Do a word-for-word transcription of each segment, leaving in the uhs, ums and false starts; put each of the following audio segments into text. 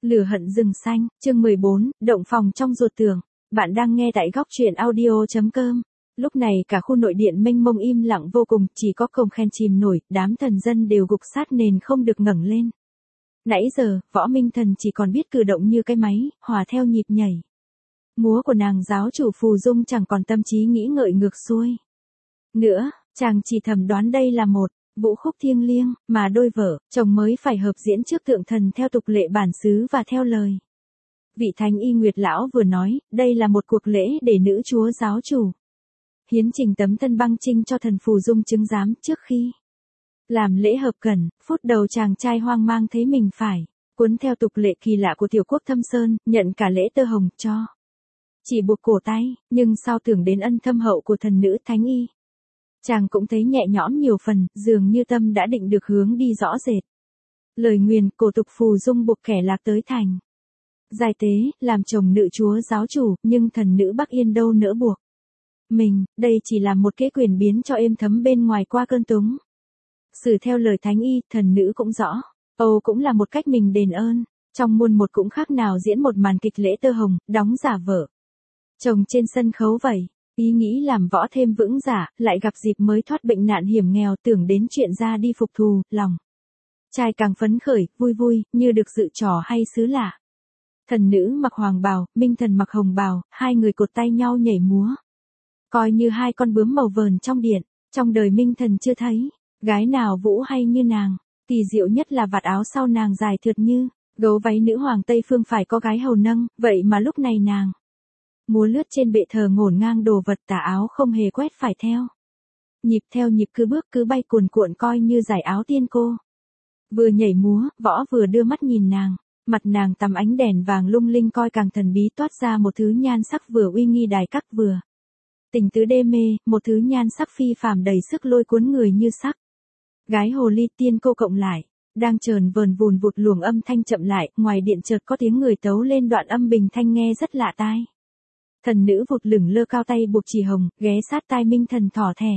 Lửa hận rừng xanh, chương mười bốn, động phòng trong ruột tường. Bạn đang nghe tại góc truyện audio.com. Lúc này cả khu nội điện mênh mông im lặng vô cùng, chỉ có cồng khen chìm nổi, đám thần dân đều gục sát nền không được ngẩng lên. Nãy giờ, Võ Minh Thần chỉ còn biết cử động như cái máy, hòa theo nhịp nhảy. Múa của nàng giáo chủ Phù Dung chẳng còn tâm trí nghĩ ngợi ngược xuôi. Nữa, chàng chỉ thầm đoán đây là một vũ khúc thiêng liêng, mà đôi vợ, chồng mới phải hợp diễn trước tượng thần theo tục lệ bản xứ và theo lời. Vị Thánh Y Nguyệt Lão vừa nói, đây là một cuộc lễ để nữ chúa giáo chủ hiến trình tấm thân băng trinh cho thần Phù Dung chứng giám trước khi làm lễ hợp cẩn. Phút đầu chàng trai hoang mang thấy mình phải cuốn theo tục lệ kỳ lạ của tiểu quốc Thâm Sơn, nhận cả lễ tơ hồng cho chỉ buộc cổ tay, nhưng sao tưởng đến ân thâm hậu của thần nữ Thánh Y, chàng cũng thấy nhẹ nhõm nhiều phần, dường như tâm đã định được hướng đi rõ rệt. Lời nguyền, cổ tục Phù Dung buộc kẻ lạc tới thành giai tế, làm chồng nữ chúa giáo chủ, nhưng thần nữ Bắc Yên đâu nỡ buộc mình, đây chỉ là một kế quyền biến cho êm thấm bên ngoài qua cơn túng. Xử theo lời Thánh Y, thần nữ cũng rõ, Âu cũng là một cách mình đền ơn, trong muôn một cũng khác nào diễn một màn kịch lễ tơ hồng, đóng giả vợ chồng trên sân khấu vậy. Ý nghĩ làm Võ thêm vững giả, lại gặp dịp mới thoát bệnh nạn hiểm nghèo, tưởng đến chuyện ra đi phục thù, lòng trai càng phấn khởi, vui vui, như được dự trò hay xứ lạ. Thần nữ mặc hoàng bào, Minh Thần mặc hồng bào, hai người cột tay nhau nhảy múa, coi như hai con bướm màu vờn trong điện. Trong đời Minh Thần chưa thấy gái nào vũ hay như nàng, kỳ diệu nhất là vạt áo sau nàng dài thượt như gấu váy nữ hoàng Tây Phương phải có gái hầu nâng, vậy mà lúc này nàng múa lướt trên bệ thờ ngổn ngang đồ vật, tà áo không hề quét phải theo nhịp, theo nhịp cứ bước cứ bay cuồn cuộn, coi như giải áo tiên cô. Vừa nhảy múa, Võ vừa đưa mắt nhìn nàng, mặt nàng tắm ánh đèn vàng lung linh, coi càng thần bí, toát ra một thứ nhan sắc vừa uy nghi đài các vừa tình tứ đê mê, một thứ nhan sắc phi phàm đầy sức lôi cuốn người như sắc gái hồ ly tiên cô cộng lại, đang chờn vờn vùn vụt luồng âm thanh chậm lại, ngoài điện chợt có tiếng người tấu lên đoạn âm bình thanh nghe rất lạ tai. Thần nữ vụt lửng lơ cao tay buộc chỉ hồng, ghé sát tai Minh Thần thỏ thẻ.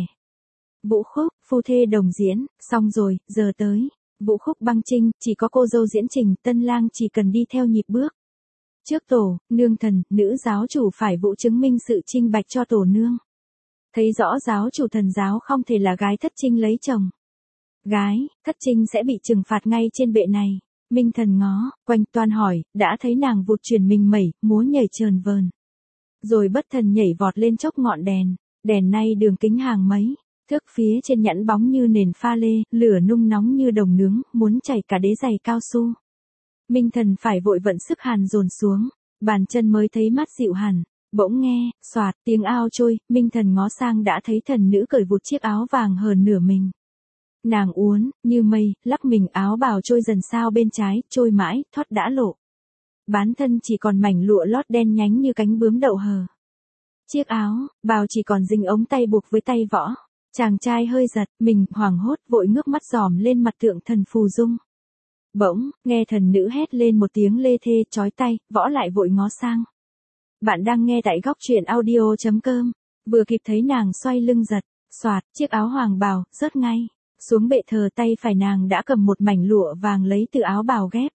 Vũ khúc, phu thê đồng diễn, xong rồi, giờ tới vũ khúc băng trinh, chỉ có cô dâu diễn trình, tân lang chỉ cần đi theo nhịp bước trước tổ, nương thần, nữ giáo chủ phải vũ chứng minh sự trinh bạch cho tổ nương. Thấy rõ giáo chủ thần giáo không thể là gái thất trinh lấy chồng. Gái, thất trinh sẽ bị trừng phạt ngay trên bệ này. Minh Thần ngó, quanh toan hỏi, đã thấy nàng vụt chuyển mình mẩy, múa nhảy trờn vờn. Rồi bất thần nhảy vọt lên chốc ngọn đèn, đèn nay đường kính hàng mấy thước, phía trên nhẵn bóng như nền pha lê, lửa nung nóng như đồng nướng, muốn chảy cả đế giày cao su. Minh Thần phải vội vận sức hàn dồn xuống, bàn chân mới thấy mát dịu hẳn. Bỗng nghe, xoạt, tiếng ao trôi, Minh Thần ngó sang đã thấy thần nữ cởi vụt chiếc áo vàng hờn nửa mình. Nàng uốn, như mây, lắc mình, áo bào trôi dần sao bên trái, trôi mãi, thoát đã lộ. Bán thân chỉ còn mảnh lụa lót đen nhánh như cánh bướm đậu hờ. Chiếc áo, bào chỉ còn dính ống tay buộc với tay Võ. Chàng trai hơi giật, mình, hoảng hốt, vội ngước mắt dòm lên mặt tượng thần Phù Dung. Bỗng, nghe thần nữ hét lên một tiếng lê thê, chói tay, Võ lại vội ngó sang. Bạn đang nghe tại góc truyện audio.com. Vừa kịp thấy nàng xoay lưng giật, xoạt, chiếc áo hoàng bào, rớt ngay xuống bệ thờ, tay phải nàng đã cầm một mảnh lụa vàng lấy từ áo bào ghép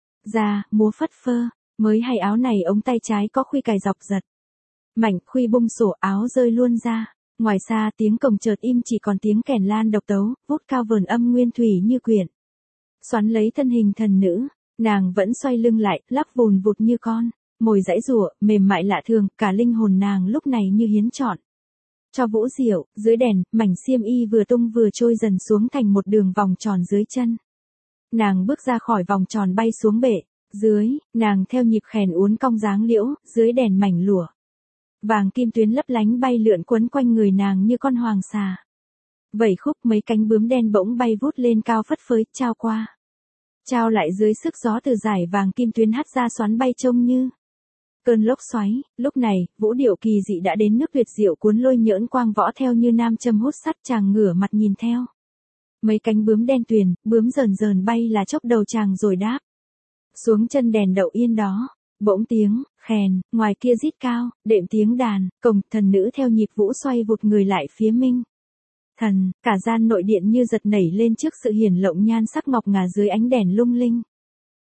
ra, múa phất phơ. Mới hay áo này ống tay trái có khuy cài dọc giật. Mảnh khuy bung sổ, áo rơi luôn ra. Ngoài xa tiếng cồng chợt im, chỉ còn tiếng kèn lan độc tấu, vút cao vờn âm nguyên thủy như quyển xoắn lấy thân hình thần nữ. Nàng vẫn xoay lưng lại, lắc vùn vụt như con mồi giãy giụa, mềm mại lạ thường, cả linh hồn nàng lúc này như hiến trọn cho vũ diệu. Dưới đèn, mảnh xiêm y vừa tung vừa trôi dần xuống thành một đường vòng tròn dưới chân. Nàng bước ra khỏi vòng tròn bay xuống bệ dưới, nàng theo nhịp khèn uốn cong dáng liễu, dưới đèn mảnh lụa vàng kim tuyến lấp lánh bay lượn quấn quanh người nàng như con hoàng xà. Vẩy khúc, mấy cánh bướm đen bỗng bay vút lên cao phất phới, trao qua trao lại dưới sức gió, từ dải vàng kim tuyến hắt ra xoắn bay trông như cơn lốc xoáy. Lúc này, vũ điệu kỳ dị đã đến nước tuyệt diệu, cuốn lôi nhỡn quang Võ theo như nam châm hút sắt. Chàng ngửa mặt nhìn theo mấy cánh bướm đen tuyền, bướm rờn rờn bay là chốc đầu chàng rồi đáp xuống chân đèn đậu yên đó. Bỗng tiếng khèn ngoài kia rít cao, đệm tiếng đàn cồng, thần nữ theo nhịp vũ xoay vụt người lại phía Minh Thần. Cả gian nội điện như giật nảy lên trước sự hiển lộng nhan sắc ngọc ngà dưới ánh đèn lung linh.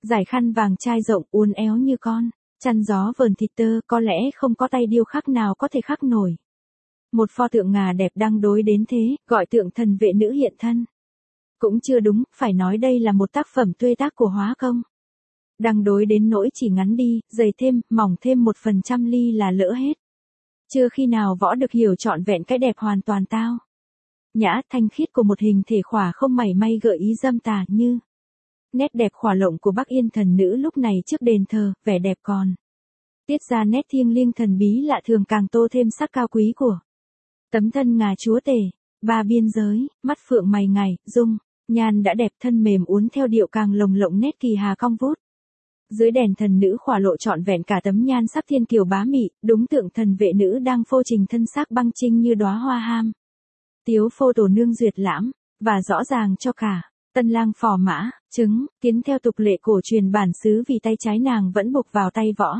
Giải khăn vàng chai rộng uốn éo như con, chăn gió vờn thịt tơ, có lẽ không có tay điêu khắc nào có thể khắc nổi. Một pho tượng ngà đẹp đang đối đến thế, gọi tượng thần vệ nữ hiện thân. Cũng chưa đúng, phải nói đây là một tác phẩm tuê tác của hóa công. Đang đối đến nỗi chỉ ngắn đi, dày thêm, mỏng thêm một phần trăm ly là lỡ hết. Chưa khi nào võ được hiểu trọn vẹn cái đẹp hoàn toàn tao nhã thanh khiết của một hình thể khỏa không mảy may gợi ý dâm tà như nét đẹp khỏa lộng của Bắc Yên thần nữ lúc này trước đền thờ, vẻ đẹp còn tiết ra nét thiêng liêng thần bí lạ thường càng tô thêm sắc cao quý của tấm thân ngà chúa tể. Ba biên giới, mắt phượng mày ngày, dung nhan đã đẹp, thân mềm uốn theo điệu càng lồng lộng nét kỳ hà cong vút. Dưới đèn thần nữ khỏa lộ trọn vẹn cả tấm nhan sắc thiên kiều bá mị, đúng tượng thần vệ nữ đang phô trình thân xác băng trinh như đóa hoa ham. Tiếu phô tổ nương duyệt lãm, và rõ ràng cho cả, tân lang phò mã, chứng, tiến theo tục lệ cổ truyền bản xứ vì tay trái nàng vẫn buộc vào tay võ.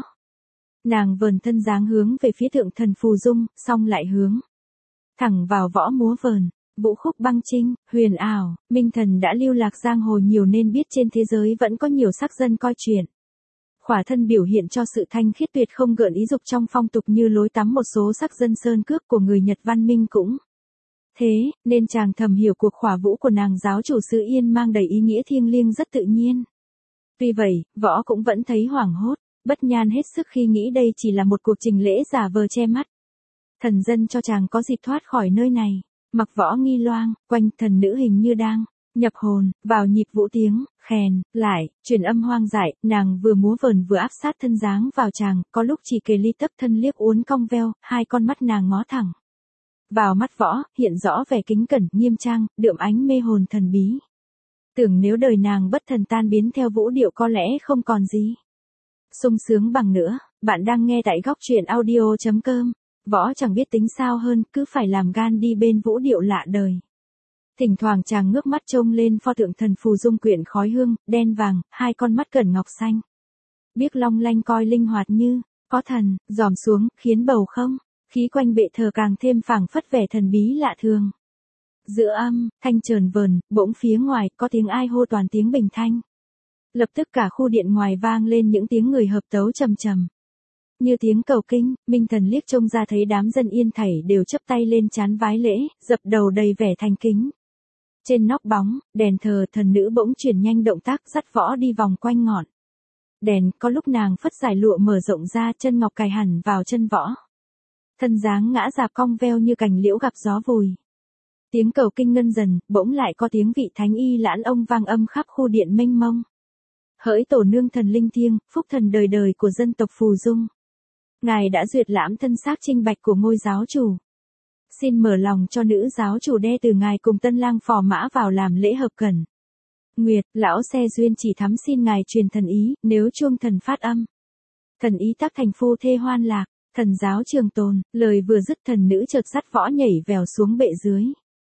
Nàng vờn thân dáng hướng về phía tượng thần phù dung, xong lại hướng thẳng vào võ múa vờn. Vũ khúc băng trinh, huyền ảo, minh thần đã lưu lạc giang hồ nhiều nên biết trên thế giới vẫn có nhiều sắc dân coi chuyện. Khỏa thân biểu hiện cho sự thanh khiết tuyệt không gợn ý dục trong phong tục như lối tắm một số sắc dân sơn cước của người Nhật văn minh cũng. Thế, nên chàng thầm hiểu cuộc khỏa vũ của nàng giáo chủ xứ Yên mang đầy ý nghĩa thiêng liêng rất tự nhiên. Tuy vậy, võ cũng vẫn thấy hoảng hốt, bất nhan hết sức khi nghĩ đây chỉ là một cuộc trình lễ giả vờ che mắt. Thần dân cho chàng có dịp thoát khỏi nơi này. Mặc võ nghi loang, quanh thần nữ hình như đang nhập hồn, vào nhịp vũ tiếng, khèn, lại, truyền âm hoang dại, nàng vừa múa vờn vừa áp sát thân dáng vào chàng, có lúc chỉ kề ly tấp thân liếc uốn cong veo, hai con mắt nàng ngó thẳng. Vào mắt võ, hiện rõ vẻ kính cẩn, nghiêm trang, đượm ánh mê hồn thần bí. Tưởng nếu đời nàng bất thần tan biến theo vũ điệu có lẽ không còn gì sung sướng bằng nữa. Bạn đang nghe tại góc truyện audio chấm com. Võ chẳng biết tính sao hơn, cứ phải làm gan đi bên vũ điệu lạ đời. Thỉnh thoảng chàng ngước mắt trông lên pho tượng thần phù dung quyện khói hương, đen vàng, hai con mắt cẩn ngọc xanh. Biếc long lanh coi linh hoạt như, có thần, dòm xuống, khiến bầu không, khí quanh bệ thờ càng thêm phảng phất vẻ thần bí lạ thường. Giữa âm, thanh trờn vờn, bỗng phía ngoài, có tiếng ai hô toàn tiếng bình thanh. Lập tức cả khu điện ngoài vang lên những tiếng người hợp tấu trầm trầm. Như tiếng cầu kinh, minh thần liếc trông ra thấy đám dân Yên thảy đều chắp tay lên trán vái lễ, dập đầu đầy vẻ thành kính. Trên nóc bóng, đèn thờ thần nữ bỗng chuyển nhanh động tác dắt võ đi vòng quanh ngọn đèn, có lúc nàng phất giải lụa mở rộng ra, chân ngọc cài hẳn vào chân võ. Thân dáng ngã dạp cong veo như cành liễu gặp gió vùi. Tiếng cầu kinh ngân dần, bỗng lại có tiếng vị thánh y lãn ông vang âm khắp khu điện mênh mông. Hỡi tổ nương thần linh thiêng, phúc thần đời đời của dân tộc Phù Dung. Ngài đã duyệt lãm thân xác trinh bạch của ngôi giáo chủ. Xin mở lòng cho nữ giáo chủ đe từ ngài cùng tân lang phò mã vào làm lễ hợp cẩn. Nguyệt, lão xe duyên chỉ thắm xin ngài truyền thần ý, nếu chuông thần phát âm. Thần ý tác thành phu thê hoan lạc, thần giáo trường tồn, lời vừa dứt thần nữ chợt dắt võ nhảy vèo xuống bệ dưới.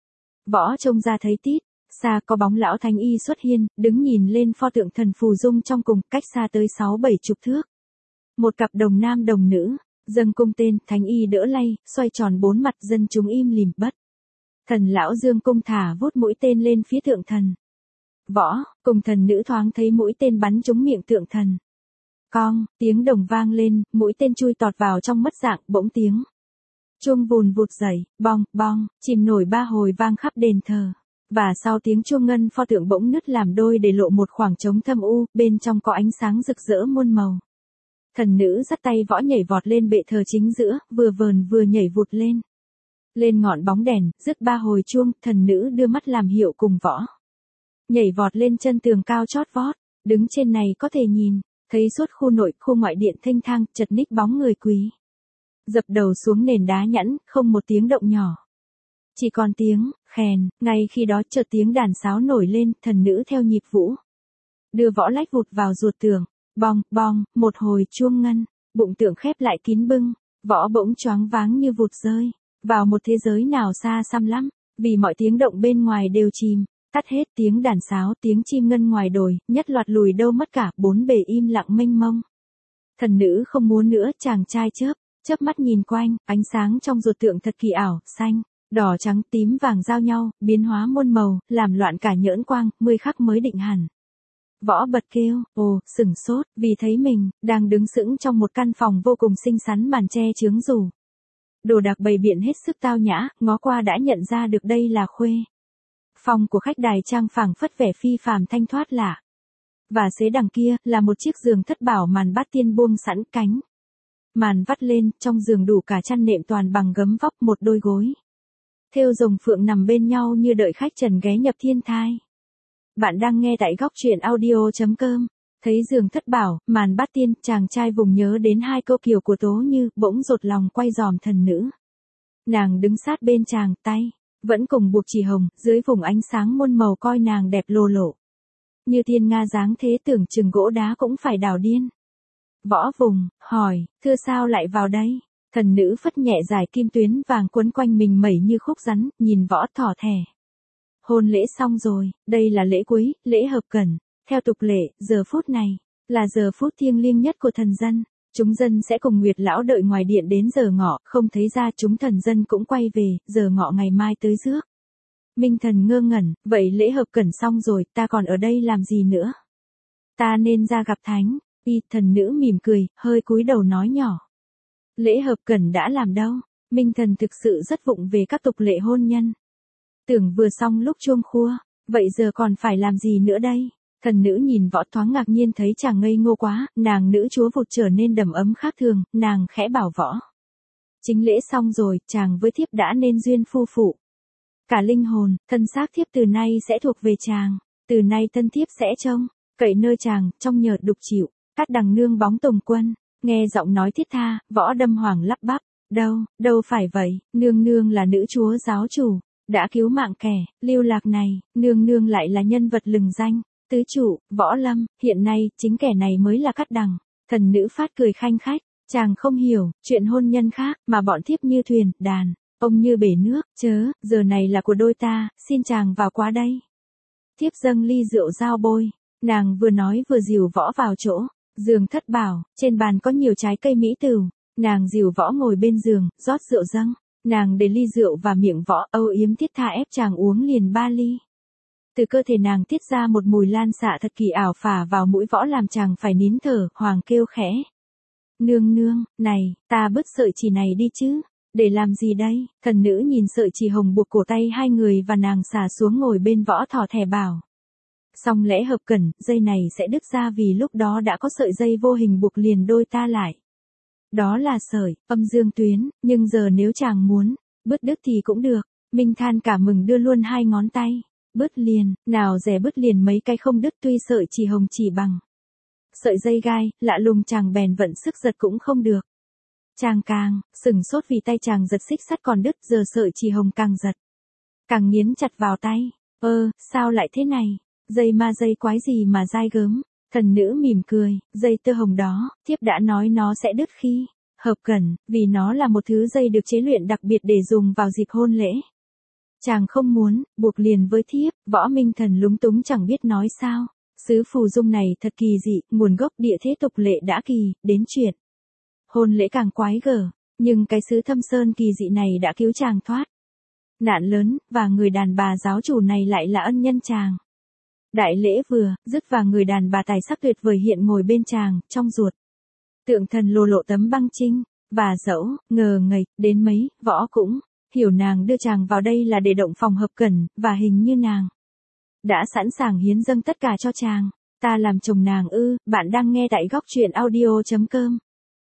Võ trông ra thấy tít, xa có bóng lão thánh y xuất hiên, đứng nhìn lên pho tượng thần phù dung trong cùng, cách xa tới sáu bảy chục thước. Một cặp đồng nam đồng nữ, dâng cung tên, thánh y đỡ lay, xoay tròn bốn mặt, dân chúng im lìm bất. Thần lão dương cung thả vút mũi tên lên phía tượng thần. Võ, cùng thần nữ thoáng thấy mũi tên bắn trúng miệng tượng thần. Cong, tiếng đồng vang lên, mũi tên chui tọt vào trong mất dạng, bỗng tiếng chuông vùn vụt dậy, bong, bong, chìm nổi ba hồi vang khắp đền thờ. Và sau tiếng chuông ngân, pho tượng bỗng nứt làm đôi để lộ một khoảng trống thâm u, bên trong có ánh sáng rực rỡ muôn màu. Thần nữ dắt tay võ nhảy vọt lên bệ thờ chính giữa, vừa vờn vừa nhảy vụt lên. Lên ngọn bóng đèn, dứt ba hồi chuông, thần nữ đưa mắt làm hiệu cùng võ. Nhảy vọt lên chân tường cao chót vót, đứng trên này có thể nhìn, thấy suốt khu nội, khu ngoại điện thênh thang, chật ních bóng người quý. Dập đầu xuống nền đá nhẵn, không một tiếng động nhỏ. Chỉ còn tiếng, khèn, ngay khi đó chợt tiếng đàn sáo nổi lên, thần nữ theo nhịp vũ. Đưa võ lách vụt vào ruột tường, bong, bong, một hồi chuông ngân, bụng tượng khép lại kín bưng, võ bỗng choáng váng như vụt rơi, vào một thế giới nào xa xăm lắm, vì mọi tiếng động bên ngoài đều chìm, tắt hết tiếng đàn sáo, tiếng chim ngân ngoài đồi, nhất loạt lùi đâu mất cả, bốn bề im lặng mênh mông. Thần nữ không muốn nữa, chàng trai chớp, chớp mắt nhìn quanh, ánh sáng trong ruột tượng thật kỳ ảo, xanh, đỏ trắng tím vàng giao nhau, biến hóa muôn màu, làm loạn cả nhỡn quang, mươi khắc mới định hẳn. Võ bật kêu, ồ, sửng sốt, vì thấy mình, đang đứng sững trong một căn phòng vô cùng xinh xắn màn che chướng dù. Đồ đạc bày biện hết sức tao nhã, ngó qua đã nhận ra được đây là khuê. Phòng của khách đài trang phảng phất vẻ phi phàm thanh thoát lạ. Và xế đằng kia, là một chiếc giường thất bảo màn bát tiên buông sẵn cánh. Màn vắt lên, trong giường đủ cả chăn nệm toàn bằng gấm vóc một đôi gối. Thêu rồng phượng nằm bên nhau như đợi khách trần ghé nhập thiên thai. Bạn đang nghe tại góc truyện audio.com. Thấy giường thất bảo, màn bát tiên, chàng trai vùng nhớ đến hai câu kiều của Tố Như, bỗng rột lòng quay giòm thần nữ. Nàng đứng sát bên chàng, tay vẫn cùng buộc chỉ hồng, dưới vùng ánh sáng muôn màu coi nàng đẹp lồ lộ. Như thiên nga dáng thế tưởng chừng gỗ đá cũng phải đảo điên. Võ vùng, hỏi, thưa sao lại vào đây? Thần nữ phất nhẹ dài kim tuyến vàng quấn quanh mình mẩy như khúc rắn, nhìn võ thỏ thẻ. Hôn lễ xong rồi, đây là lễ cuối, lễ hợp cẩn. Theo tục lệ, giờ phút này, là giờ phút thiêng liêng nhất của thần dân. Chúng dân sẽ cùng Nguyệt lão đợi ngoài điện đến giờ ngọ, không thấy ra chúng thần dân cũng quay về, giờ ngọ ngày mai tới rước. Minh thần ngơ ngẩn, vậy lễ hợp cẩn xong rồi, ta còn ở đây làm gì nữa? Ta nên ra gặp thánh. Y thần nữ mỉm cười, hơi cúi đầu nói nhỏ. Lễ hợp cẩn đã làm đâu? Minh thần thực sự rất vụng về các tục lệ hôn nhân. Tưởng vừa xong lúc chuông khua, vậy giờ còn phải làm gì nữa đây? Thần nữ nhìn võ thoáng ngạc nhiên thấy chàng ngây ngô quá, nàng nữ chúa vụt trở nên đầm ấm khác thường, nàng khẽ bảo võ. Chính lễ xong rồi, chàng với thiếp đã nên duyên phu phụ. Cả linh hồn, thân xác thiếp từ nay sẽ thuộc về chàng, từ nay thân thiếp sẽ trông, cậy nơi chàng, trong nhờ đục chịu, cát đằng nương bóng tùng quân, nghe giọng nói thiết tha, võ đâm hoàng lắp bắp, đâu, đâu phải vậy, nương nương là nữ chúa giáo chủ, đã cứu mạng kẻ, lưu lạc này, nương nương lại là nhân vật lừng danh. Tứ chủ, võ lâm, hiện nay, chính kẻ này mới là cát đằng. Thần nữ phát cười khanh khách, chàng không hiểu, chuyện hôn nhân khác, mà bọn thiếp như thuyền, đàn, ông như bể nước, chớ, giờ này là của đôi ta, xin chàng vào qua đây. Thiếp dâng ly rượu giao bôi, nàng vừa nói vừa dìu võ vào chỗ, giường thất bảo, trên bàn có nhiều trái cây mỹ tửu, nàng dìu võ ngồi bên giường, rót rượu dâng, nàng để ly rượu và miệng võ, âu yếm thiết tha ép chàng uống liền ba ly. Từ cơ thể nàng tiết ra một mùi lan xạ thật kỳ ảo phả vào mũi võ làm chàng phải nín thở, hoàng kêu khẽ. Nương nương, này, ta bứt sợi chỉ này đi chứ, để làm gì đây? Thần nữ nhìn sợi chỉ hồng buộc cổ tay hai người và nàng xả xuống ngồi bên võ thỏ thẻ bảo. Xong lẽ hợp cẩn, dây này sẽ đứt ra vì lúc đó đã có sợi dây vô hình buộc liền đôi ta lại. Đó là sợi, âm dương tuyến, nhưng giờ nếu chàng muốn, bứt đứt thì cũng được. Minh than cả mừng đưa luôn hai ngón tay. Bứt liền, nào rẻ bứt liền mấy cái không đứt tuy sợi chỉ hồng chỉ bằng. Sợi dây gai, lạ lùng chàng bèn vận sức giật cũng không được. Chàng càng, sửng sốt vì tay chàng giật xích sắt còn đứt giờ sợi chỉ hồng càng giật. Càng nghiến chặt vào tay, ơ, sao lại thế này, dây ma dây quái gì mà dai gớm. Thần nữ mỉm cười, dây tơ hồng đó, thiếp đã nói nó sẽ đứt khi hợp cẩn, vì nó là một thứ dây được chế luyện đặc biệt để dùng vào dịp hôn lễ. Chàng không muốn, buộc liền với thiếp, võ minh thần lúng túng chẳng biết nói sao. Xứ phù dung này thật kỳ dị, nguồn gốc địa thế tục lệ đã kỳ, đến chuyện. Hôn lễ càng quái gở, nhưng cái xứ thâm sơn kỳ dị này đã cứu chàng thoát nạn lớn, và người đàn bà giáo chủ này lại là ân nhân chàng. Đại lễ vừa, dứt và người đàn bà tài sắc tuyệt vời hiện ngồi bên chàng, trong ruột. Tượng thần lồ lộ tấm băng trinh, và dẫu, ngờ ngạch, đến mấy, võ cũng hiểu nàng đưa chàng vào đây là để động phòng hợp cẩn, và hình như nàng đã sẵn sàng hiến dâng tất cả cho chàng. Ta làm chồng nàng ư, bạn đang nghe tại góc truyện audio.com.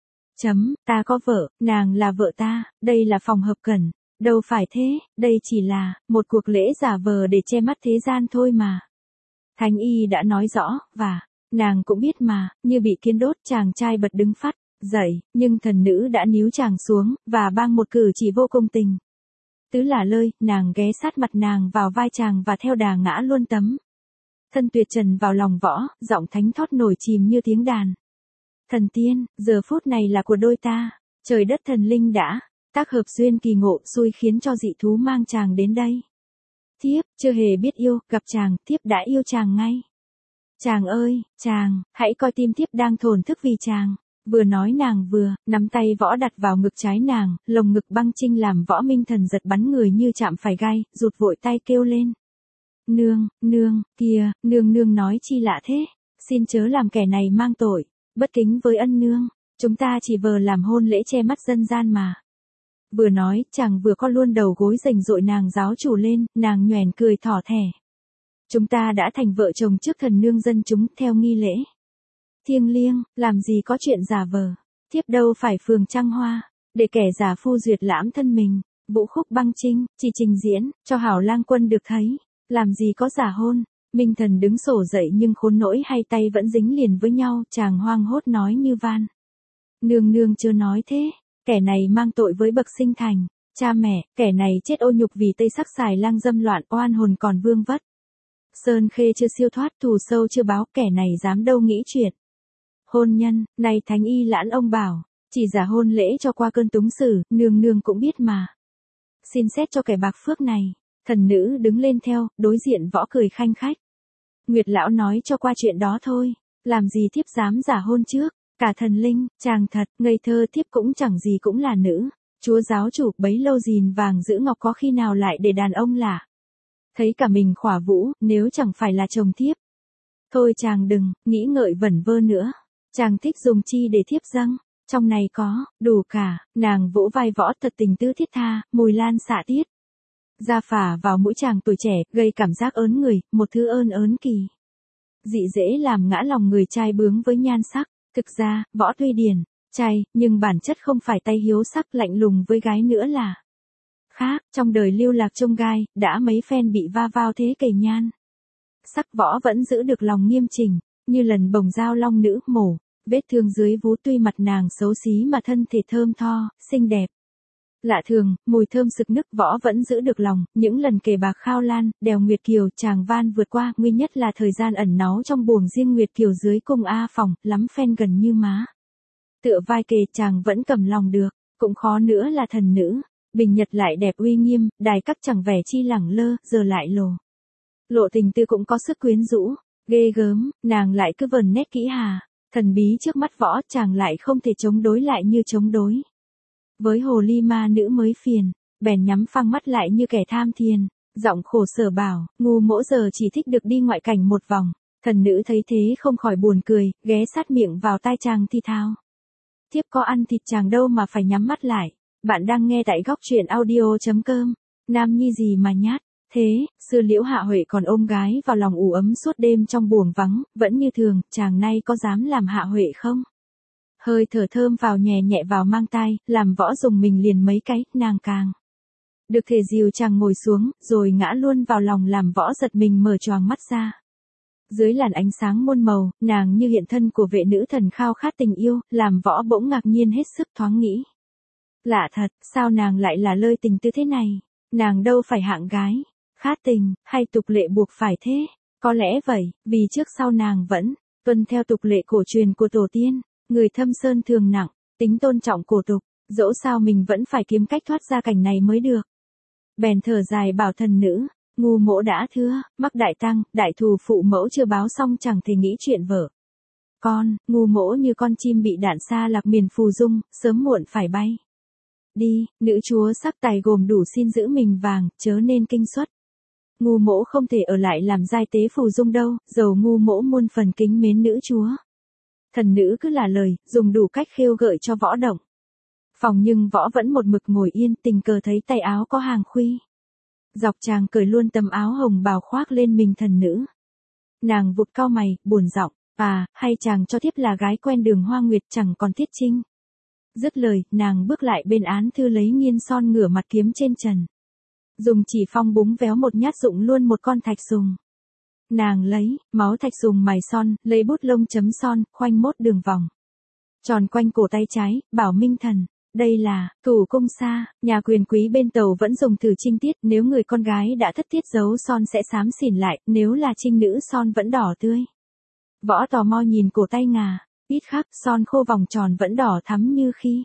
Chấm, ta có vợ, nàng là vợ ta, đây là phòng hợp cẩn. Đâu phải thế, đây chỉ là một cuộc lễ giả vờ để che mắt thế gian thôi mà. Thánh y đã nói rõ, và nàng cũng biết mà, như bị kiến đốt chàng trai bật đứng phát dậy, nhưng thần nữ đã níu chàng xuống, và bang một cử chỉ vô cùng tình. Tứ là lơi, nàng ghé sát mặt nàng vào vai chàng và theo đà ngã luôn tấm thân tuyệt trần vào lòng võ, giọng thánh thót nổi chìm như tiếng đàn. Thần tiên, giờ phút này là của đôi ta, trời đất thần linh đã tác hợp duyên kỳ ngộ xui khiến cho dị thú mang chàng đến đây. Thiếp, chưa hề biết yêu, gặp chàng, thiếp đã yêu chàng ngay. Chàng ơi, chàng, hãy coi tim thiếp đang thổn thức vì chàng. Vừa nói nàng vừa, nắm tay võ đặt vào ngực trái nàng, lồng ngực băng trinh làm võ minh thần giật bắn người như chạm phải gai, rụt vội tay kêu lên. Nương, nương, kìa, nương nương nói chi lạ thế. Xin chớ làm kẻ này mang tội, bất kính với ân nương, chúng ta chỉ vờ làm hôn lễ che mắt dân gian mà. Vừa nói, chàng vừa co luôn đầu gối rành rội nàng giáo chủ lên, nàng nhoẻn cười thỏ thẻ. Chúng ta đã thành vợ chồng trước thần nương dân chúng theo nghi lễ thiêng liêng, làm gì có chuyện giả vờ, thiếp đâu phải phường trăng hoa, để kẻ giả phu duyệt lãm thân mình, vũ khúc băng trinh, chỉ trình diễn, cho hảo lang quân được thấy, làm gì có giả hôn. Minh Thần đứng sổ dậy nhưng khốn nỗi hai tay vẫn dính liền với nhau, chàng hoang hốt nói như van. Nương nương chưa nói thế, kẻ này mang tội với bậc sinh thành, cha mẹ, kẻ này chết ô nhục vì tây sắc xài lang dâm loạn, oan hồn còn vương vất. Sơn khê chưa siêu thoát, thù sâu chưa báo, kẻ này dám đâu nghĩ chuyện. Hôn nhân, này thánh y lãn ông bảo, chỉ giả hôn lễ cho qua cơn túng xử, nương nương cũng biết mà. Xin xét cho kẻ bạc phước này, thần nữ đứng lên theo, đối diện võ cười khanh khách. Nguyệt lão nói cho qua chuyện đó thôi, làm gì thiếp dám giả hôn trước, cả thần linh, chàng thật, ngây thơ thiếp cũng chẳng gì cũng là nữ. Chúa giáo chủ bấy lâu gìn vàng giữ ngọc có khi nào lại để đàn ông lạ. Thấy cả mình khỏa vũ, nếu chẳng phải là chồng thiếp. Thôi chàng đừng, nghĩ ngợi vẩn vơ nữa. Chàng thích dùng chi để thiếp dâng, trong này có, đủ cả, nàng vỗ vai võ thật tình tư thiết tha, mùi lan xạ tiết. Da phả vào mũi chàng tuổi trẻ, gây cảm giác ớn người, một thứ ơn ớn kỳ. Dị dễ làm ngã lòng người trai bướng với nhan sắc, thực ra, võ tuy điển, trai, nhưng bản chất không phải tay hiếu sắc lạnh lùng với gái nữa là. Khác, trong đời lưu lạc trông gai, đã mấy phen bị va vào thế kầy nhan. Sắc võ vẫn giữ được lòng nghiêm chỉnh, như lần bồng dao long nữ mổ, vết thương dưới vú tuy mặt nàng xấu xí mà thân thể thơm tho, xinh đẹp. Lạ thường, mùi thơm sực nức võ vẫn giữ được lòng, những lần kề bạc khao lan, đèo Nguyệt Kiều chàng van vượt qua, nguy nhất là thời gian ẩn náu trong buồng riêng Nguyệt Kiều dưới cung A phòng, lắm phen gần như má. Tựa vai kề chàng vẫn cầm lòng được, cũng khó nữa là thần nữ, bình nhật lại đẹp uy nghiêm, đài các chẳng vẻ chi lẳng lơ, giờ lại lồ. Lộ tình tư cũng có sức quyến rũ, ghê gớm, nàng lại cứ vần nét kỹ hà, thần bí trước mắt võ chàng lại không thể chống đối lại như chống đối. Với hồ ly ma nữ mới phiền, bèn nhắm phăng mắt lại như kẻ tham thiền, giọng khổ sở bảo, ngu mỗ giờ chỉ thích được đi ngoại cảnh một vòng. Thần nữ thấy thế không khỏi buồn cười, ghé sát miệng vào tai chàng thi thao. Thiếp có ăn thịt chàng đâu mà phải nhắm mắt lại. Bạn đang nghe tại góc truyện audio chấm com. Nam nhi gì mà nhát. Thế, sư Liễu Hạ Huệ còn ôm gái vào lòng ủ ấm suốt đêm trong buồng vắng, vẫn như thường, chàng nay có dám làm Hạ Huệ không? Hơi thở thơm vào nhẹ nhẹ vào mang tai, làm võ dùng mình liền mấy cái, nàng càng. Được thể dìu chàng ngồi xuống, rồi ngã luôn vào lòng làm võ giật mình mở choàng mắt ra. Dưới làn ánh sáng muôn màu, nàng như hiện thân của vệ nữ thần khao khát tình yêu, làm võ bỗng ngạc nhiên hết sức thoáng nghĩ. Lạ thật, sao nàng lại là lơi tình tư thế này? Nàng đâu phải hạng gái, khát tình, hay tục lệ buộc phải thế? Có lẽ vậy, vì trước sau nàng vẫn tuân theo tục lệ cổ truyền của tổ tiên, người thâm sơn thường nặng, tính tôn trọng cổ tục, dẫu sao mình vẫn phải kiếm cách thoát ra cảnh này mới được. Bèn thở dài bảo thần nữ, ngu mỗ đã thưa, mắc đại tăng, đại thù phụ mẫu chưa báo xong chẳng thể nghĩ chuyện vợ. Con, ngu mỗ như con chim bị đạn xa lạc miền phù dung, sớm muộn phải bay. Đi, nữ chúa sắc tài gồm đủ xin giữ mình vàng, chớ nên kinh suất. Ngu mỗ không thể ở lại làm giai tế phù dung đâu, dầu ngu mỗ muôn phần kính mến nữ chúa. Thần nữ cứ là lời, dùng đủ cách khêu gợi cho võ động. Phòng nhưng võ vẫn một mực ngồi yên, tình cờ thấy tay áo có hàng khuy. Dọc chàng cởi luôn tấm áo hồng bào khoác lên mình thần nữ. Nàng vụt cau mày, buồn giọng, à, hay chàng cho thiếp là gái quen đường Hoa Nguyệt chẳng còn thiết trinh. Dứt lời, nàng bước lại bên án thư lấy nghiên son ngửa mặt kiếm trên trần. Dùng chỉ phong búng véo một nhát dụng luôn một con thạch sùng. Nàng lấy, máu thạch sùng mài son, lấy bút lông chấm son, khoanh mốt đường vòng. Tròn quanh cổ tay trái, bảo Minh Thần, đây là, thủ cung sa, nhà quyền quý bên tàu vẫn dùng thử trinh tiết, nếu người con gái đã thất tiết dấu son sẽ xám xỉn lại, nếu là trinh nữ son vẫn đỏ tươi. Võ tò mò nhìn cổ tay ngà, ít khắc, son khô vòng tròn vẫn đỏ thắm như khi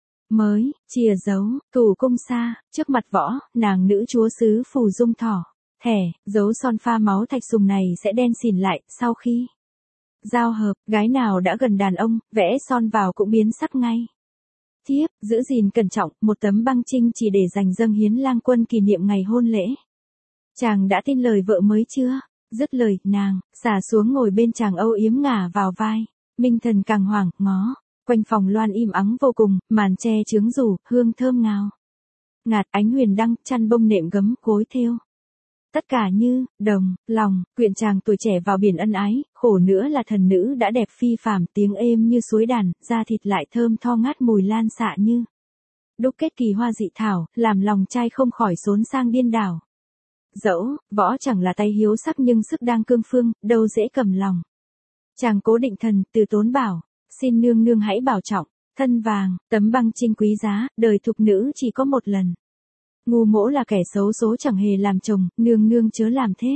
mới, chìa dấu, thủ cung sa, trước mặt võ, nàng nữ chúa xứ phù dung thỏ, thẻ, dấu son pha máu thạch sùng này sẽ đen xỉn lại, sau khi giao hợp, gái nào đã gần đàn ông, vẽ son vào cũng biến sắc ngay. Thiếp, giữ gìn cẩn trọng, một tấm băng trinh chỉ để dành dâng hiến lang quân kỷ niệm ngày hôn lễ. Chàng đã tin lời vợ mới chưa? Dứt lời, nàng, xả xuống ngồi bên chàng âu yếm ngả vào vai. Minh Thần càng hoảng, ngó. Quanh phòng loan im ắng vô cùng, màn che chướng rủ, hương thơm ngào. Ngạt ánh huyền đăng, chăn bông nệm gấm, gối thêu. Tất cả như, đồng, lòng, quyện chàng tuổi trẻ vào biển ân ái, khổ nữa là thần nữ đã đẹp phi phàm, tiếng êm như suối đàn, da thịt lại thơm tho ngát mùi lan xạ như. Đúc kết kỳ hoa dị thảo, làm lòng trai không khỏi xốn sang điên đảo. Dẫu, võ chẳng là tay hiếu sắc nhưng sức đang cương phương, đâu dễ cầm lòng. Chàng cố định thần, từ tốn bảo, xin nương nương hãy bảo trọng, thân vàng, tấm băng trinh quý giá, đời thục nữ chỉ có một lần. Ngu mỗ là kẻ xấu số chẳng hề làm chồng, nương nương chớ làm thế.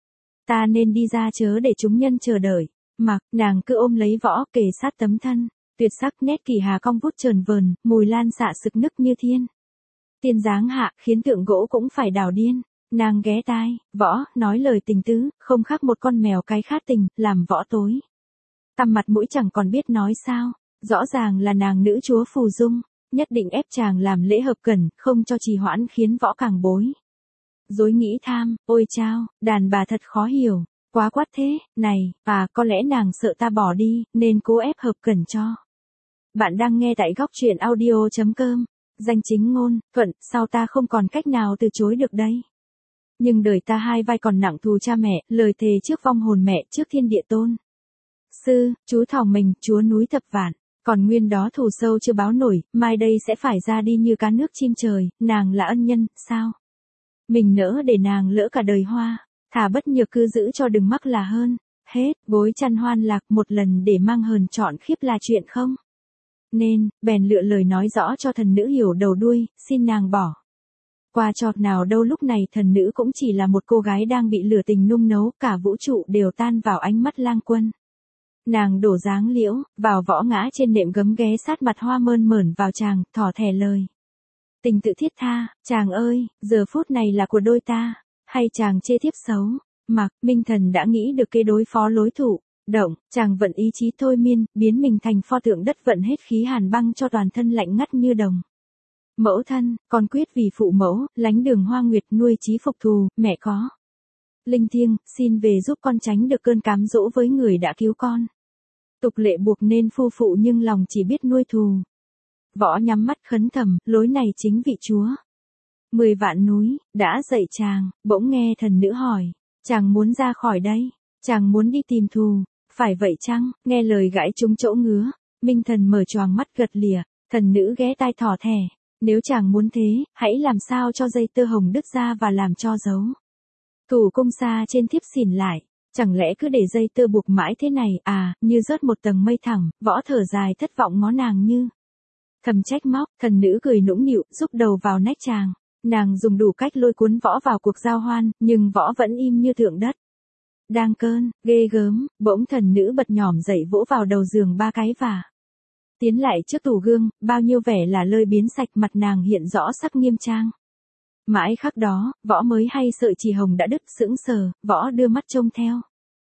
Ta nên đi ra chớ để chúng nhân chờ đợi. Mặc, nàng cứ ôm lấy võ kề sát tấm thân, tuyệt sắc nét kỳ hà cong vút trờn vờn, mùi lan xạ sực nức như thiên. Tiên dáng hạ, khiến tượng gỗ cũng phải đảo điên. Nàng ghé tai, võ, nói lời tình tứ, không khác một con mèo cái khát tình, làm võ tối. Tăm mặt mũi chẳng còn biết nói sao, rõ ràng là nàng nữ chúa phù dung, nhất định ép chàng làm lễ hợp cẩn, không cho trì hoãn khiến võ càng bối. Dối nghĩ tham, ôi chao, đàn bà thật khó hiểu, quá quát thế, này, à, có lẽ nàng sợ ta bỏ đi, nên cố ép hợp cẩn cho. Bạn đang nghe tại góc truyện audio chấm com, danh chính ngôn, thuận, sao ta không còn cách nào từ chối được đây. Nhưng đời ta hai vai còn nặng thù cha mẹ, lời thề trước vong hồn mẹ, trước thiên địa tôn. Sư, chú thảo mình, chúa núi thập vạn, còn nguyên đó thù sâu chưa báo nổi, mai đây sẽ phải ra đi như cá nước chim trời, nàng là ân nhân, sao? Mình nỡ để nàng lỡ cả đời hoa, thà bất nhược cứ giữ cho đừng mắc là hơn, hết, gối chăn hoan lạc một lần để mang hờn trọn khiếp là chuyện không? Nên, bèn lựa lời nói rõ cho thần nữ hiểu đầu đuôi, xin nàng bỏ. Qua chọt nào đâu lúc này thần nữ cũng chỉ là một cô gái đang bị lửa tình nung nấu, cả vũ trụ đều tan vào ánh mắt lang quân. Nàng đổ dáng liễu, vào võ ngã trên nệm gấm ghé sát mặt hoa mơn mởn vào chàng, thỏ thẻ lời. Tình tự thiết tha, chàng ơi, giờ phút này là của đôi ta, hay chàng chê thiếp xấu. Mặc, Minh Thần đã nghĩ được kế đối phó lối thủ, động, chàng vận ý chí thôi miên, biến mình thành pho tượng đất vận hết khí hàn băng cho toàn thân lạnh ngắt như đồng. Mẫu thân, con quyết vì phụ mẫu, lánh đường hoa nguyệt nuôi chí phục thù, mẹ có. Linh thiêng, xin về giúp con tránh được cơn cám dỗ với người đã cứu con. Tục lệ buộc nên phu phụ nhưng lòng chỉ biết nuôi thù. Võ nhắm mắt khấn thầm, lối này chính vị chúa. Mười vạn núi, đã dậy chàng, bỗng nghe thần nữ hỏi. Chàng muốn ra khỏi đây, chàng muốn đi tìm thù, phải vậy chăng? Nghe lời gãi trúng chỗ ngứa, Minh Thần mở choàng mắt gật lìa, thần nữ ghé tai thỏ thẻ. Nếu chàng muốn thế, hãy làm sao cho dây tơ hồng đứt ra và làm cho dấu. Thủ cung xa trên thiếp xỉn lại, chẳng lẽ cứ để dây tơ buộc mãi thế này à, như rớt một tầng mây thẳng, võ thở dài thất vọng ngó nàng như. Thầm trách móc, thần nữ cười nũng nịu, rúc đầu vào nách chàng. Nàng dùng đủ cách lôi cuốn võ vào cuộc giao hoan, nhưng võ vẫn im như tượng đất. Đang cơn, ghê gớm, bỗng thần nữ bật nhỏm dậy vỗ vào đầu giường ba cái và. Tiến lại trước tủ gương, bao nhiêu vẻ là lơi biến sạch, mặt nàng hiện rõ sắc nghiêm trang. Mãi khắc đó, võ mới hay sợi chỉ hồng đã đứt, sững sờ, võ đưa mắt trông theo.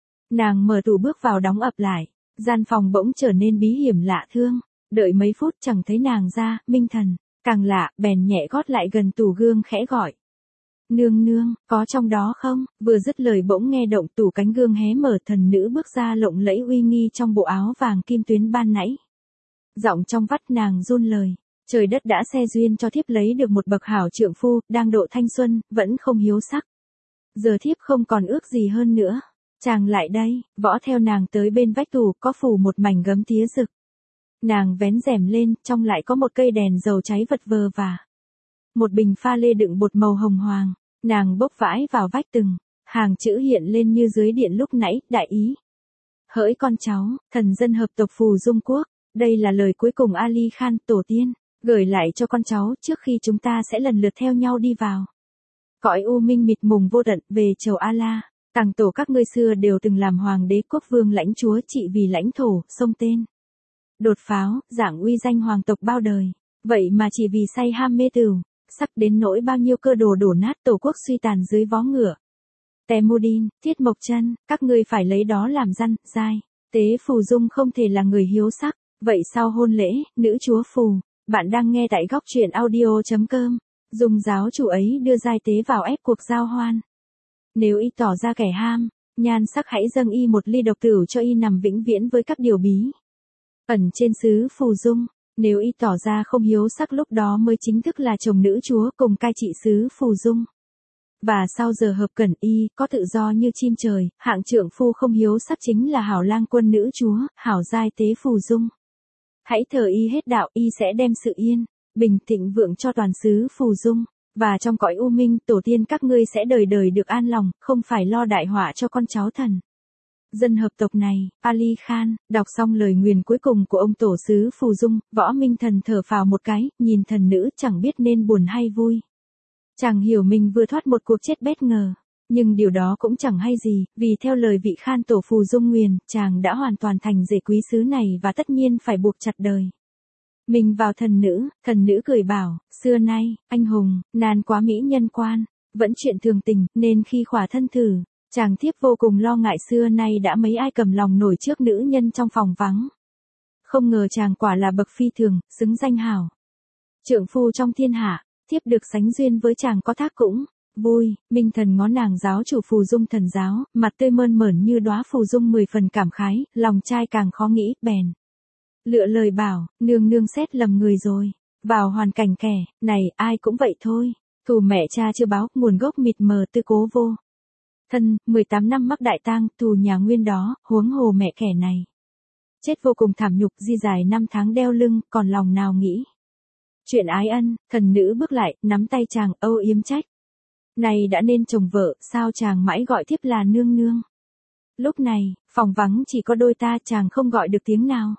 Nàng mở tủ bước vào đóng ập lại, gian phòng bỗng trở nên bí hiểm lạ thương, đợi mấy phút chẳng thấy nàng ra, Minh Thần, càng lạ, bèn nhẹ gót lại gần tủ gương khẽ gọi. Nương nương, có trong đó không? Vừa dứt lời bỗng nghe động tủ cánh gương hé mở, thần nữ bước ra lộng lẫy uy nghi trong bộ áo vàng kim tuyến ban nãy. Giọng trong vắt nàng run lời, trời đất đã xe duyên cho thiếp lấy được một bậc hảo trượng phu, đang độ thanh xuân, vẫn không hiếu sắc. Giờ thiếp không còn ước gì hơn nữa. Chàng lại đây, võ theo nàng tới bên vách tủ, có phủ một mảnh gấm tía rực. Nàng vén rèm lên, trong lại có một cây đèn dầu cháy vật vờ và một bình pha lê đựng bột màu hồng hoàng. Nàng bốc vãi vào vách từng hàng chữ hiện lên như dưới điện lúc nãy, đại ý. Hỡi con cháu, thần dân hợp tộc Phù Dung Quốc, đây là lời cuối cùng Ali Khan tổ tiên gửi lại cho con cháu trước khi chúng ta sẽ lần lượt theo nhau đi vào cõi u minh mịt mùng vô tận, về chầu A-la. Tàng tổ các ngươi xưa đều từng làm hoàng đế quốc vương lãnh chúa trị vì lãnh thổ, sông tên. Đột pháo, giảng uy danh hoàng tộc bao đời. Vậy mà chỉ vì say ham mê tửu, sắc đến nỗi bao nhiêu cơ đồ đổ nát, tổ quốc suy tàn dưới vó ngựa. Temudin, Thiết Mộc Chân, các ngươi phải lấy đó làm răn, dai. Tế Phù Dung không thể là người hiếu sắc. Vậy sau hôn lễ, nữ chúa Phù, bạn đang nghe tại góc truyện audio chấm com. Dùng giáo chủ ấy đưa giai tế vào ép cuộc giao hoan. Nếu y tỏ ra kẻ ham, nhan sắc hãy dâng y một ly độc tửu cho y nằm vĩnh viễn với các điều bí ẩn trên xứ Phù Dung. Nếu y tỏ ra không hiếu sắc lúc đó mới chính thức là chồng nữ chúa cùng cai trị xứ Phù Dung. Và sau giờ hợp cẩn y, có tự do như chim trời, hạng trượng phu không hiếu sắc chính là hảo lang quân nữ chúa, hảo giai tế Phù Dung. Hãy thờ y hết đạo, y sẽ đem sự yên, bình thịnh vượng cho toàn xứ Phù Dung. Và trong cõi u minh, tổ tiên các ngươi sẽ đời đời được an lòng, không phải lo đại họa cho con cháu thần. Dân hợp tộc này, Ali Khan, đọc xong lời nguyền cuối cùng của ông tổ xứ Phù Dung, Võ Minh Thần thở phào một cái, nhìn thần nữ chẳng biết nên buồn hay vui. Chàng hiểu mình vừa thoát một cuộc chết bất ngờ, nhưng điều đó cũng chẳng hay gì, vì theo lời vị Khan tổ Phù Dung nguyền, chàng đã hoàn toàn thành rể quý xứ này và tất nhiên phải buộc chặt đời mình vào thần nữ. Thần nữ cười bảo, xưa nay, anh hùng, nan quá mỹ nhân quan, vẫn chuyện thường tình, nên khi khỏa thân thử, chàng thiếp vô cùng lo ngại xưa nay đã mấy ai cầm lòng nổi trước nữ nhân trong phòng vắng. Không ngờ chàng quả là bậc phi thường, xứng danh hảo trượng phu trong thiên hạ, thiếp được sánh duyên với chàng có thác cũng vui. Minh Thần ngó nàng giáo chủ Phù Dung thần giáo, mặt tươi mơn mởn như đóa Phù Dung mười phần cảm khái, lòng trai càng khó nghĩ, bèn lựa lời bảo, nương nương xét lầm người rồi, vào hoàn cảnh kẻ này ai cũng vậy thôi, thù mẹ cha chưa báo, nguồn gốc mịt mờ tư cố vô thân, mười tám năm mắc đại tang, tù nhà nguyên đó, huống hồ mẹ kẻ này chết vô cùng thảm nhục, di dài năm tháng đeo lưng, còn lòng nào nghĩ chuyện ái ân. Thần nữ bước lại, nắm tay chàng, âu yếm trách, này đã nên chồng vợ, sao chàng mãi gọi thiếp là nương nương? Lúc này, phòng vắng chỉ có đôi ta, chàng không gọi được tiếng nào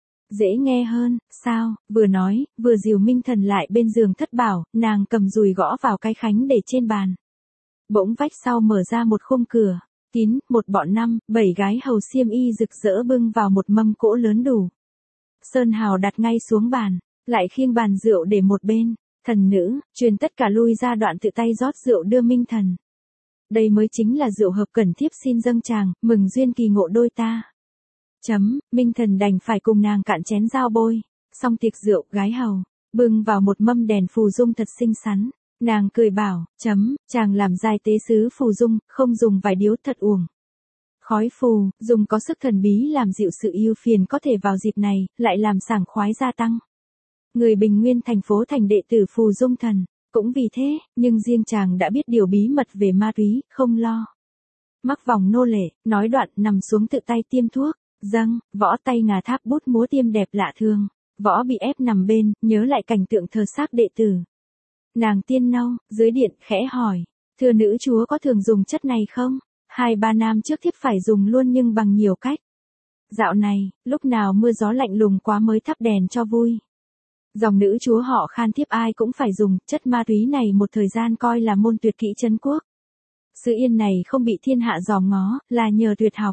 dễ nghe hơn, sao? Vừa nói, vừa dìu Minh Thần lại bên giường thất bảo, nàng cầm dùi gõ vào cái khánh để trên bàn. Bỗng vách sau mở ra một khung cửa, kín, một bọn năm, bảy gái hầu xiêm y rực rỡ bưng vào một mâm cỗ lớn đủ. Sơn hào đặt ngay xuống bàn, lại khiêng bàn rượu để một bên. Thần nữ, truyền tất cả lui ra đoạn tự tay rót rượu đưa Minh Thần. Đây mới chính là rượu hợp cẩn thiếp xin dâng chàng, mừng duyên kỳ ngộ đôi ta. Chấm, Minh Thần đành phải cùng nàng cạn chén giao bôi. Xong tiệc rượu, gái hầu bưng vào một mâm đèn Phù Dung thật xinh xắn. Nàng cười bảo, chấm, chàng làm giai tế sứ Phù Dung, không dùng vài điếu thật uổng. Khói phù, dùng có sức thần bí làm dịu sự yêu phiền có thể vào dịp này, lại làm sảng khoái gia tăng. Người Bình Nguyên thành phố thành đệ tử Phù Dung thần, cũng vì thế, nhưng riêng chàng đã biết điều bí mật về ma túy, không lo mắc vòng nô lệ, nói đoạn nằm xuống tự tay tiêm thuốc. Dâng, võ tay ngà tháp bút múa tiêm đẹp lạ thường. Võ bị ép nằm bên, nhớ lại cảnh tượng thờ xác đệ tử. Nàng tiên nâu, dưới điện, khẽ hỏi, thưa nữ chúa có thường dùng chất này không? Hai ba năm trước thiếp phải dùng luôn nhưng bằng nhiều cách. Dạo này, lúc nào mưa gió lạnh lùng quá mới thắp đèn cho vui. Dòng nữ chúa họ Khan thiếp ai cũng phải dùng, chất ma túy này một thời gian coi là môn tuyệt kỹ trấn quốc. Sự yên này không bị thiên hạ dòm ngó, là nhờ tuyệt học.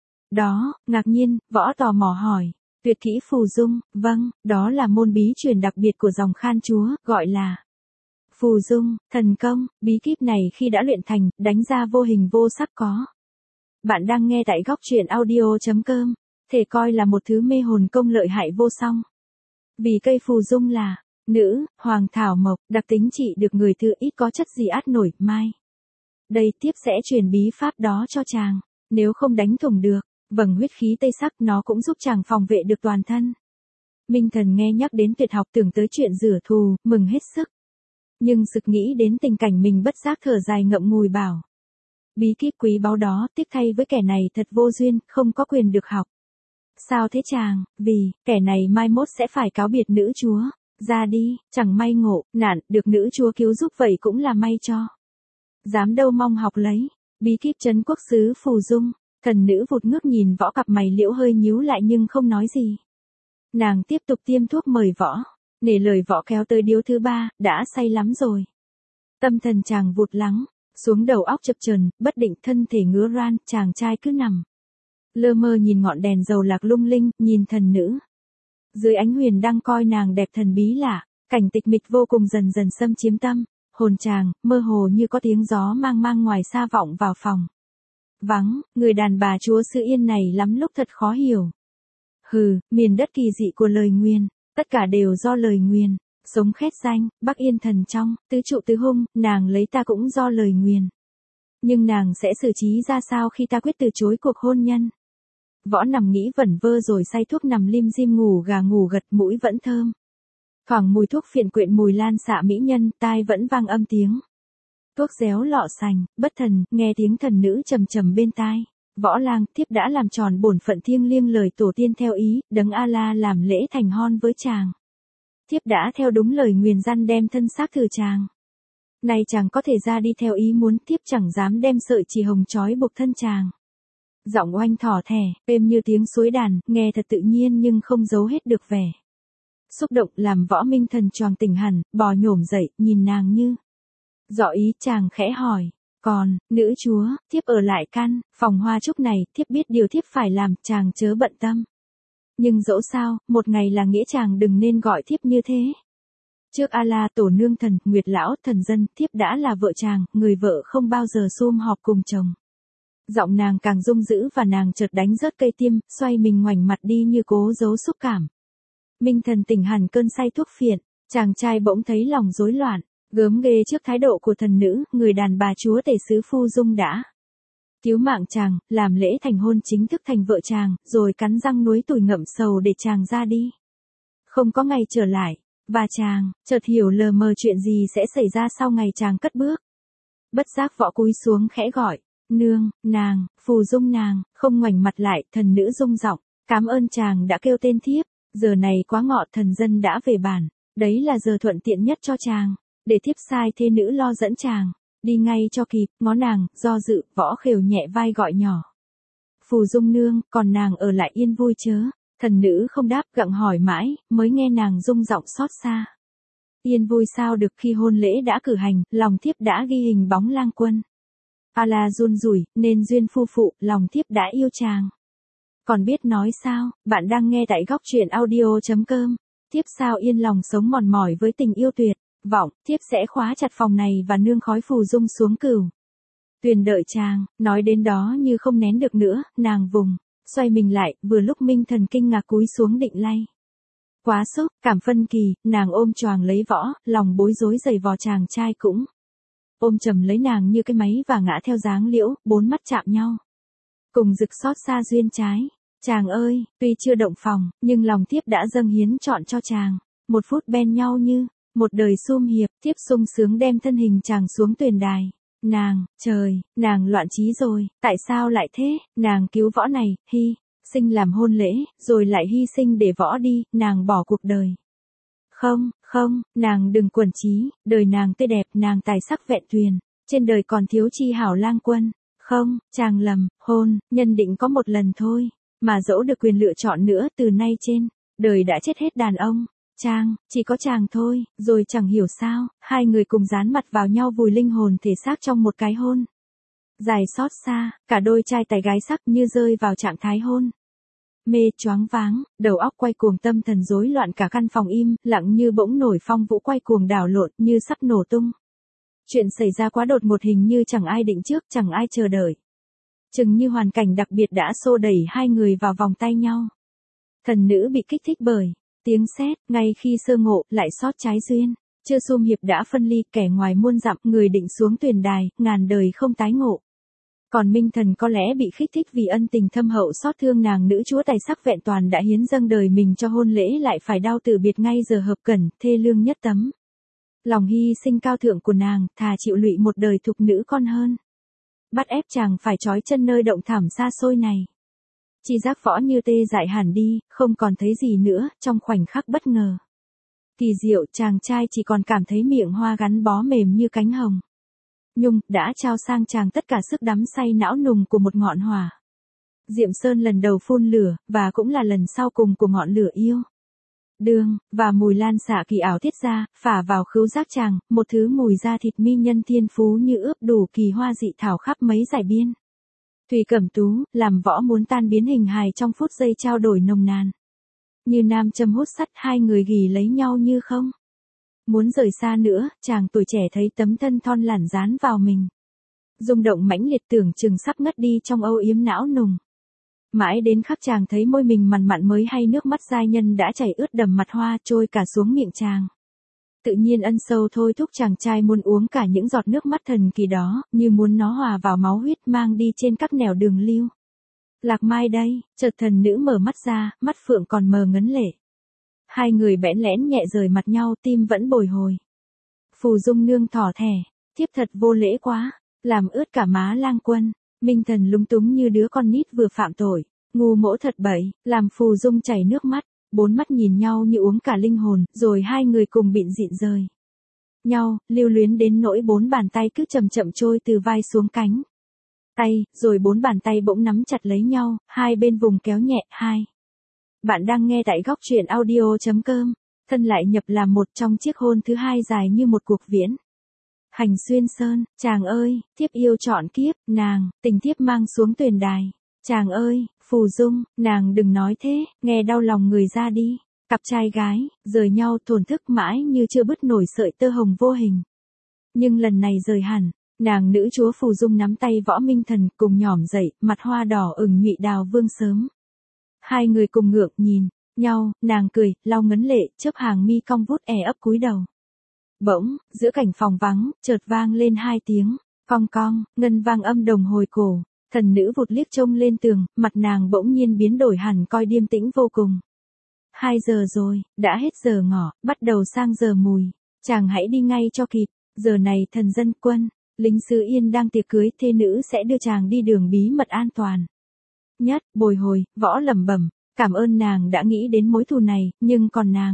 Đó, ngạc nhiên, võ tò mò hỏi, tuyệt kỹ Phù Dung, vâng, đó là môn bí truyền đặc biệt của dòng Khan chúa, gọi là Phù Dung, thần công. Bí kíp này khi đã luyện thành, đánh ra vô hình vô sắc có. Bạn đang nghe tại góc truyện audio chấm com, thể coi là một thứ mê hồn công lợi hại vô song. Vì cây Phù Dung là nữ, hoàng thảo mộc, đặc tính trị được người thư ít có chất gì át nổi, mai. Đây tiếp sẽ truyền bí pháp đó cho chàng, nếu không đánh thủng được, vầng huyết khí tây sắc nó cũng giúp chàng phòng vệ được toàn thân. Minh Thần nghe nhắc đến tuyệt học tưởng tới chuyện rửa thù, mừng hết sức. Nhưng sực nghĩ đến tình cảnh mình bất giác thở dài ngậm ngùi bảo. Bí kíp quý báu đó, tiếc thay với kẻ này thật vô duyên, không có quyền được học. Sao thế chàng? Vì, kẻ này mai mốt sẽ phải cáo biệt nữ chúa. Ra đi, chẳng may ngộ, nạn, được nữ chúa cứu giúp vậy cũng là may cho. Dám đâu mong học lấy. Bí kíp trấn quốc xứ Phù Dung. Thần nữ vụt ngước nhìn võ, cặp mày liễu hơi nhíu lại nhưng không nói gì. Nàng tiếp tục tiêm thuốc mời võ. Nể lời võ kéo tới điếu thứ ba, đã say lắm rồi. Tâm thần chàng vụt lắng, xuống đầu óc chập chờn, bất định, thân thể ngứa ran, chàng trai cứ nằm lơ mơ nhìn ngọn đèn dầu lạc lung linh, nhìn thần nữ. Dưới ánh huyền đang coi nàng đẹp thần bí lạ, cảnh tịch mịch vô cùng dần dần xâm chiếm tâm, hồn chàng, mơ hồ như có tiếng gió mang mang ngoài xa vọng vào phòng. Vắng, người đàn bà chúa Sự Yên này lắm lúc thật khó hiểu. Hừ, miền đất kỳ dị của lời nguyền, tất cả đều do lời nguyền, sống khét danh, Bắc Yên thần trong, tứ trụ tứ hung, nàng lấy ta cũng do lời nguyền. Nhưng nàng sẽ xử trí ra sao khi ta quyết từ chối cuộc hôn nhân? Võ nằm nghĩ vẩn vơ rồi say thuốc nằm lim dim ngủ gà ngủ gật, mũi vẫn thơm. Thoảng mùi thuốc phiện quyện mùi lan xạ mỹ nhân, tai vẫn vang âm tiếng. Thuốc réo lọ sành, bất thần, nghe tiếng thần nữ trầm trầm bên tai. Võ lang, thiếp đã làm tròn bổn phận thiêng liêng lời tổ tiên theo ý, đấng A-la làm lễ thành hôn với chàng. Thiếp đã theo đúng lời nguyền răn đem thân xác thử chàng. Này chàng có thể ra đi theo ý muốn, thiếp chẳng dám đem sợi chỉ hồng trói buộc thân chàng. Giọng oanh thỏ thẻ, êm như tiếng suối đàn, nghe thật tự nhiên nhưng không giấu hết được vẻ xúc động, làm Võ Minh Thần choàng tỉnh hẳn, bò nhổm dậy, nhìn nàng như dọ ý. Chàng khẽ hỏi, còn, nữ chúa, thiếp ở lại căn phòng hoa trúc này, thiếp biết điều thiếp phải làm, chàng chớ bận tâm. Nhưng dẫu sao, một ngày là nghĩa, chàng đừng nên gọi thiếp như thế. Trước A-la tổ nương thần, nguyệt lão, thần dân, thiếp đã là vợ chàng, người vợ không bao giờ sum họp cùng chồng. Giọng nàng càng rung dữ và nàng chợt đánh rớt cây tiêm, xoay mình ngoảnh mặt đi như cố giấu xúc cảm. Minh Thần tỉnh hẳn cơn say thuốc phiện, chàng trai bỗng thấy lòng rối loạn, gớm ghê trước thái độ của thần nữ, người đàn bà chúa tể xứ Phu Dung đã cứu mạng chàng, làm lễ thành hôn chính thức thành vợ chàng, rồi cắn răng nuối tủi ngậm sầu để chàng ra đi. Không có ngày trở lại, và chàng chợt hiểu lờ mờ chuyện gì sẽ xảy ra sau ngày chàng cất bước. Bất giác Võ cúi xuống khẽ gọi, nương, nàng, Phù Dung nàng, không ngoảnh mặt lại, thần nữ rung giọng, cảm ơn chàng đã kêu tên thiếp, giờ này quá ngọ, thần dân đã về bản, đấy là giờ thuận tiện nhất cho chàng, để thiếp sai thê nữ lo dẫn chàng, đi ngay cho kịp. Ngó nàng, do dự, Võ khều nhẹ vai gọi nhỏ, Phù Dung nương, còn nàng ở lại yên vui chớ. Thần nữ không đáp, gặng hỏi mãi, mới nghe nàng rung giọng xót xa. Yên vui sao được khi hôn lễ đã cử hành, lòng thiếp đã ghi hình bóng lang quân. A-la run rủi, nên duyên phu phụ, lòng thiếp đã yêu chàng. Còn biết nói sao, bạn đang nghe tại góc truyện audio chấm com. Thiếp sao yên lòng sống mòn mỏi với tình yêu tuyệt vọng, thiếp sẽ khóa chặt phòng này và nương khói Phù Dung xuống cửu tuyền đợi chàng. Nói đến đó như không nén được nữa, nàng vùng xoay mình lại, vừa lúc Minh Thần kinh ngạc cúi xuống định lay. Quá sốc, cảm phân kỳ, nàng ôm choàng lấy Võ, lòng bối rối giày vò. Chàng trai cũng ôm chầm lấy nàng như cái máy và ngã theo dáng liễu, bốn mắt chạm nhau. Cùng rực xót xa duyên trái. Chàng ơi, tuy chưa động phòng, nhưng lòng thiếp đã dâng hiến trọn cho chàng. Một phút bên nhau như một đời sum hiệp, thiếp sung sướng đem thân hình chàng xuống tuyền đài. Nàng, trời, nàng loạn trí rồi, tại sao lại thế? Nàng cứu Võ này, hy sinh làm hôn lễ, rồi lại hy sinh để Võ đi, nàng bỏ cuộc đời. Không, không, nàng đừng quẩn trí, đời nàng tươi đẹp, nàng tài sắc vẹn tuyền, trên đời còn thiếu chi hảo lang quân. Không, chàng lầm, hôn, nhân định có một lần thôi, mà dẫu được quyền lựa chọn nữa, từ nay trên đời đã chết hết đàn ông. Chàng, chỉ có chàng thôi, rồi chẳng hiểu sao, hai người cùng dán mặt vào nhau vùi linh hồn thể xác trong một cái hôn dài xót xa, cả đôi trai tài gái sắc như rơi vào trạng thái hôn mê choáng váng, đầu óc quay cuồng, tâm thần rối loạn, cả căn phòng im lặng như bỗng nổi phong vũ quay cuồng đảo lộn như sắp nổ tung. Chuyện xảy ra quá đột ngột, hình như chẳng ai định trước, chẳng ai chờ đợi. Chừng như hoàn cảnh đặc biệt đã xô đẩy hai người vào vòng tay nhau. Thần nữ bị kích thích bởi tiếng sét, ngay khi sơ ngộ, lại xót trái duyên. Chưa sum hiệp đã phân ly, kẻ ngoài muôn dặm, người định xuống tuyền đài, ngàn đời không tái ngộ. Còn Minh Thần có lẽ bị khích thích vì ân tình thâm hậu xót thương nàng nữ chúa tài sắc vẹn toàn đã hiến dâng đời mình cho hôn lễ, lại phải đau từ biệt ngay giờ hợp cẩn, thê lương nhất tấm. Lòng hy sinh cao thượng của nàng, thà chịu lụy một đời thục nữ con hơn. Bắt ép chàng phải trói chân nơi động thảm xa xôi này. Chi giác Võ như tê dại hẳn đi, không còn thấy gì nữa, trong khoảnh khắc bất ngờ kỳ diệu, chàng trai chỉ còn cảm thấy miệng hoa gắn bó mềm như cánh hồng nhung, đã trao sang chàng tất cả sức đắm say não nùng của một ngọn hỏa. Diệm Sơn lần đầu phun lửa, và cũng là lần sau cùng của ngọn lửa yêu đương, và mùi lan xạ kỳ ảo tiết ra, phả vào khứu giác chàng, một thứ mùi da thịt mi nhân thiên phú như ướp đủ kỳ hoa dị thảo khắp mấy dải biên. Thủy Cẩm Tú, làm Võ muốn tan biến hình hài trong phút giây trao đổi nồng nàn. Như nam châm hút sắt, hai người ghì lấy nhau như không muốn rời xa nữa. Chàng tuổi trẻ thấy tấm thân thon lản dán vào mình, rung động mãnh liệt, tưởng chừng sắp ngất đi trong âu yếm não nùng. Mãi đến khắc chàng thấy môi mình mằn mặn mới hay nước mắt giai nhân đã chảy ướt đầm mặt hoa trôi cả xuống miệng chàng. Tự nhiên ân sâu thôi thúc chàng trai muốn uống cả những giọt nước mắt thần kỳ đó, như muốn nó hòa vào máu huyết mang đi trên các nẻo đường lưu. Lạc Mai đây, chợt thần nữ mở mắt ra, mắt phượng còn mờ ngấn lệ. Hai người bẽn lẽn nhẹ rời mặt nhau, tim vẫn bồi hồi. Phù Dung nương thỏ thẻ, thiếp thật vô lễ quá, làm ướt cả má Lang Quân. Minh Thần lúng túng như đứa con nít vừa phạm tội, ngu mỗ thật bậy, làm Phù Dung chảy nước mắt, bốn mắt nhìn nhau như uống cả linh hồn, rồi hai người cùng bịn dịn rời nhau, lưu luyến đến nỗi bốn bàn tay cứ chậm chậm trôi từ vai xuống cánh tay, rồi bốn bàn tay bỗng nắm chặt lấy nhau, hai bên vùng kéo nhẹ. Hai. Bạn đang nghe tại góc truyện audio.com, thân lại nhập làm một trong chiếc hôn thứ hai dài như một cuộc viễn hành xuyên sơn. Chàng ơi, thiếp yêu trọn kiếp, nàng, tình thiếp mang xuống tuyền đài. Chàng ơi, Phù Dung, nàng đừng nói thế, nghe đau lòng người ra đi. Cặp trai gái, rời nhau thổn thức mãi như chưa bứt nổi sợi tơ hồng vô hình. Nhưng lần này rời hẳn, nàng nữ chúa Phù Dung nắm tay Võ Minh Thần cùng nhỏm dậy, mặt hoa đỏ ửng nhụy đào vương sớm. Hai người cùng ngượng nhìn nhau, nàng cười, lau ngấn lệ, chớp hàng mi cong vút è ấp cúi đầu. Bỗng, giữa cảnh phòng vắng, chợt vang lên hai tiếng, cong cong, ngân vang âm đồng hồi cổ. Thần nữ vụt liếc trông lên tường, mặt nàng bỗng nhiên biến đổi hẳn coi điềm tĩnh vô cùng. Hai giờ rồi, đã hết giờ ngọ, bắt đầu sang giờ mùi. Chàng hãy đi ngay cho kịp, giờ này thần dân quân, lính sứ Yên đang tiệc cưới, thê nữ sẽ đưa chàng đi đường bí mật an toàn. Nhất, bồi hồi, Võ lẩm bẩm, cảm ơn nàng đã nghĩ đến mối thù này, nhưng còn nàng.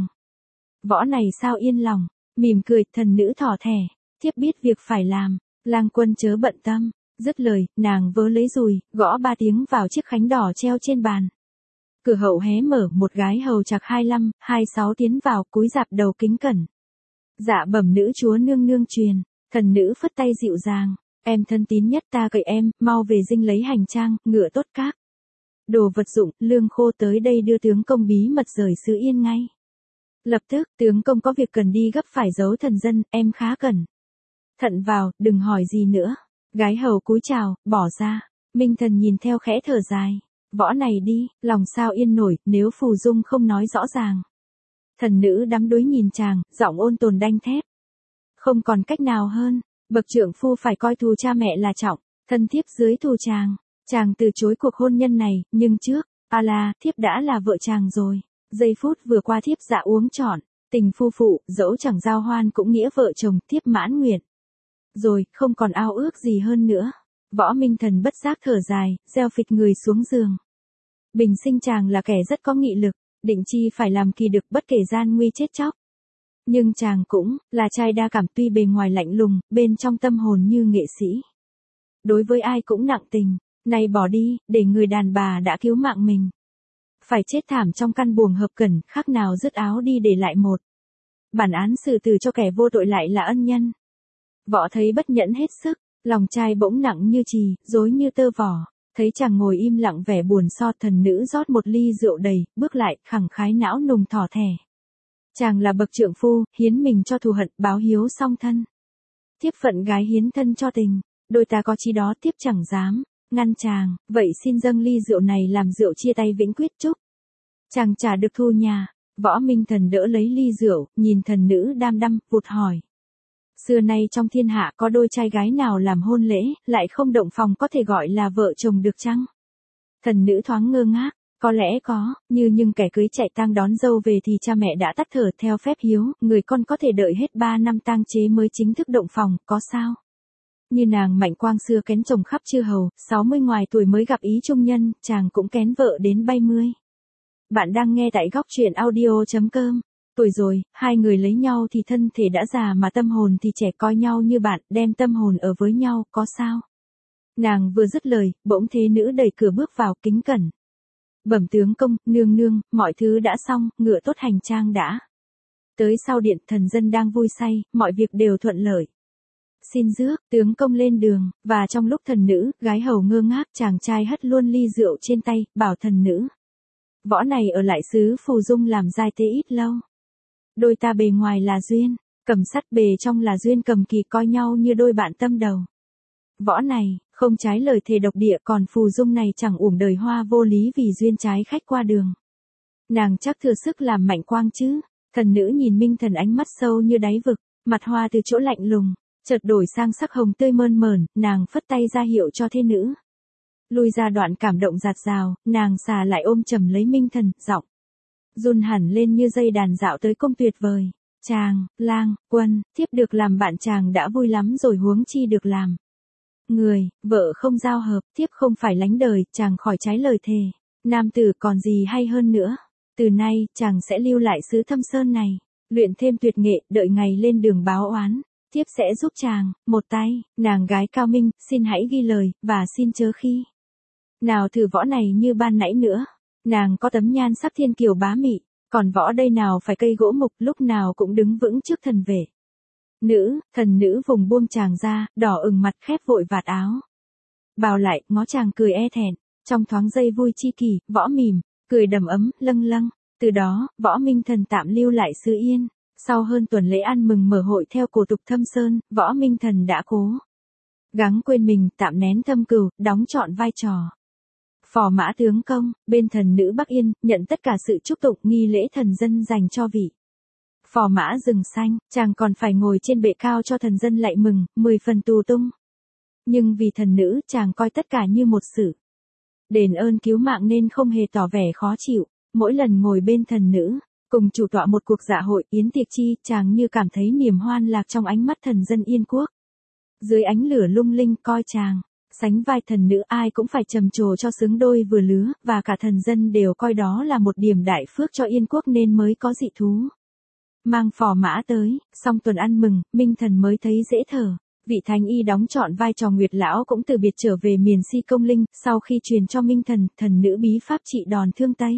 Võ này sao yên lòng, mỉm cười, thần nữ thỏ thẻ, thiếp biết việc phải làm, Lang Quân chớ bận tâm. Dứt lời, nàng vớ lấy dùi, gõ ba tiếng vào chiếc khánh đỏ treo trên bàn. Cửa hậu hé mở, một gái hầu chạc hai lăm, hai sáu tiến vào, cúi rạp đầu kính cẩn. Dạ bẩm nữ chúa nương nương truyền, thần nữ phất tay dịu dàng, em thân tín nhất ta cậy em, mau về dinh lấy hành trang, ngựa tốt các đồ vật dụng, lương khô tới đây đưa tướng công bí mật rời xứ Yên ngay. Lập tức, tướng công có việc cần đi gấp phải giấu thần dân, em khá cẩn thận vào, đừng hỏi gì nữa. Gái hầu cúi chào, bỏ ra. Minh Thần nhìn theo khẽ thở dài. Võ này đi, lòng sao yên nổi, nếu Phù Dung không nói rõ ràng. Thần nữ đắm đuối nhìn chàng, giọng ôn tồn đanh thép. Không còn cách nào hơn, bậc trượng phu phải coi thù cha mẹ là trọng, thân thiếp dưới thù chàng. Chàng từ chối cuộc hôn nhân này, nhưng trước, à là, thiếp đã là vợ chàng rồi. Giây phút vừa qua thiếp dạ uống trọn, tình phu phụ, dẫu chẳng giao hoan cũng nghĩa vợ chồng, thiếp mãn nguyện. Rồi, không còn ao ước gì hơn nữa. Võ Minh Thần bất giác thở dài, gieo phịch người xuống giường. Bình sinh chàng là kẻ rất có nghị lực, định chi phải làm kỳ được bất kể gian nguy chết chóc. Nhưng chàng cũng là trai đa cảm, tuy bề ngoài lạnh lùng, bên trong tâm hồn như nghệ sĩ. Đối với ai cũng nặng tình, nay bỏ đi, để người đàn bà đã cứu mạng mình. Phải chết thảm trong căn buồng hợp cẩn, khác nào dứt áo đi để lại một bản án xử tử cho kẻ vô tội lại là ân nhân. Võ thấy bất nhẫn hết sức, lòng trai bỗng nặng như chì, rối như tơ vỏ, thấy chàng ngồi im lặng vẻ buồn so, thần nữ rót một ly rượu đầy, bước lại, khẳng khái não nùng thỏ thẻ. Chàng là bậc trượng phu, hiến mình cho thù hận, báo hiếu song thân. Thiếp phận gái hiến thân cho tình, đôi ta có chi đó thiếp chẳng dám ngăn chàng, vậy xin dâng ly rượu này làm rượu chia tay vĩnh quyết chúc. Chàng trả được thu nhà. Võ Minh Thần đỡ lấy ly rượu, nhìn thần nữ đăm đăm, vụt hỏi. Xưa nay trong thiên hạ có đôi trai gái nào làm hôn lễ, lại không động phòng có thể gọi là vợ chồng được chăng? Thần nữ thoáng ngơ ngác, có lẽ có, như nhưng kẻ cưới chạy tang đón dâu về thì cha mẹ đã tắt thở theo phép hiếu, người con có thể đợi hết ba năm tang chế mới chính thức động phòng, có sao? Như nàng Mạnh Quang xưa kén chồng khắp chư hầu, sáu mươi ngoài tuổi mới gặp ý trung nhân, chàng cũng kén vợ đến bảy mươi. Bạn đang nghe tại góc truyện audio.com. Tuổi rồi, hai người lấy nhau thì thân thể đã già mà tâm hồn thì trẻ, coi nhau như bạn, đem tâm hồn ở với nhau, có sao? Nàng vừa dứt lời, bỗng thế nữ đẩy cửa bước vào, kính cẩn. Bẩm tướng công, nương nương, mọi thứ đã xong, ngựa tốt hành trang đã. Tới sau điện, thần dân đang vui say, mọi việc đều thuận lợi. Xin rước, tướng công lên đường, và trong lúc thần nữ, gái hầu ngơ ngác, chàng trai hất luôn ly rượu trên tay, bảo thần nữ. Võ này ở lại xứ Phù Dung làm giai tế ít lâu. Đôi ta bề ngoài là duyên, cầm sắt, bề trong là duyên cầm kỳ, coi nhau như đôi bạn tâm đầu. Võ này, không trái lời thề độc địa, còn Phù Dung này chẳng uổng đời hoa vô lý vì duyên trái khách qua đường. Nàng chắc thừa sức làm Mạnh Quang chứ. Thần nữ nhìn Minh Thần ánh mắt sâu như đáy vực, mặt hoa từ chỗ lạnh lùng, chợt đổi sang sắc hồng tươi mơn mởn, nàng phất tay ra hiệu cho thê nữ. Lui ra đoạn cảm động dạt dào, nàng xà lại ôm chầm lấy Minh Thần, giọng run hẳn lên như dây đàn dạo tới công tuyệt vời. Chàng, lang, quân, thiếp được làm bạn chàng đã vui lắm rồi huống chi được làm người, vợ không giao hợp, thiếp không phải lánh đời, chàng khỏi trái lời thề. Nam tử còn gì hay hơn nữa. Từ nay, chàng sẽ lưu lại xứ Thâm Sơn này, luyện thêm tuyệt nghệ, đợi ngày lên đường báo oán. Thiếp sẽ giúp chàng, một tay, nàng gái cao minh, xin hãy ghi lời, và xin chớ khi nào thử võ này như ban nãy nữa. Nàng có tấm nhan sắc thiên kiều bá mị, còn võ đây nào phải cây gỗ mục, lúc nào cũng đứng vững trước thần vệ. Nữ, thần nữ vùng buông chàng ra, đỏ ửng mặt khép vội vạt áo. Bào lại, ngó chàng cười e thẹn, trong thoáng giây vui chi kỳ, võ mỉm, cười đầm ấm, lâng lâng. Từ đó, võ Minh Thần tạm lưu lại xứ Yên. Sau hơn tuần lễ ăn mừng mở hội theo cổ tục Thâm Sơn, võ Minh Thần đã cố gắng quên mình, tạm nén thâm cừu, đóng trọn vai trò phò mã tướng công, bên thần nữ Bắc Yên, nhận tất cả sự chúc tụng nghi lễ thần dân dành cho vị phò mã rừng xanh, chàng còn phải ngồi trên bệ cao cho thần dân lạy mừng, mười phần tù tung. Nhưng vì thần nữ, chàng coi tất cả như một sự đền ơn cứu mạng nên không hề tỏ vẻ khó chịu. Mỗi lần ngồi bên thần nữ, cùng chủ tọa một cuộc dạ hội yến tiệc chi, chàng như cảm thấy niềm hoan lạc trong ánh mắt thần dân Yên quốc. Dưới ánh lửa lung linh coi chàng sánh vai thần nữ, ai cũng phải trầm trồ cho xứng đôi vừa lứa, và cả thần dân đều coi đó là một điểm đại phước cho Yên quốc nên mới có dị thú mang phò mã tới. Xong tuần ăn mừng, Minh Thần mới thấy dễ thở. Vị thánh y đóng trọn vai trò Nguyệt lão cũng từ biệt trở về miền Si Công Linh, sau khi truyền cho Minh Thần, thần nữ bí pháp trị đòn thương Tây.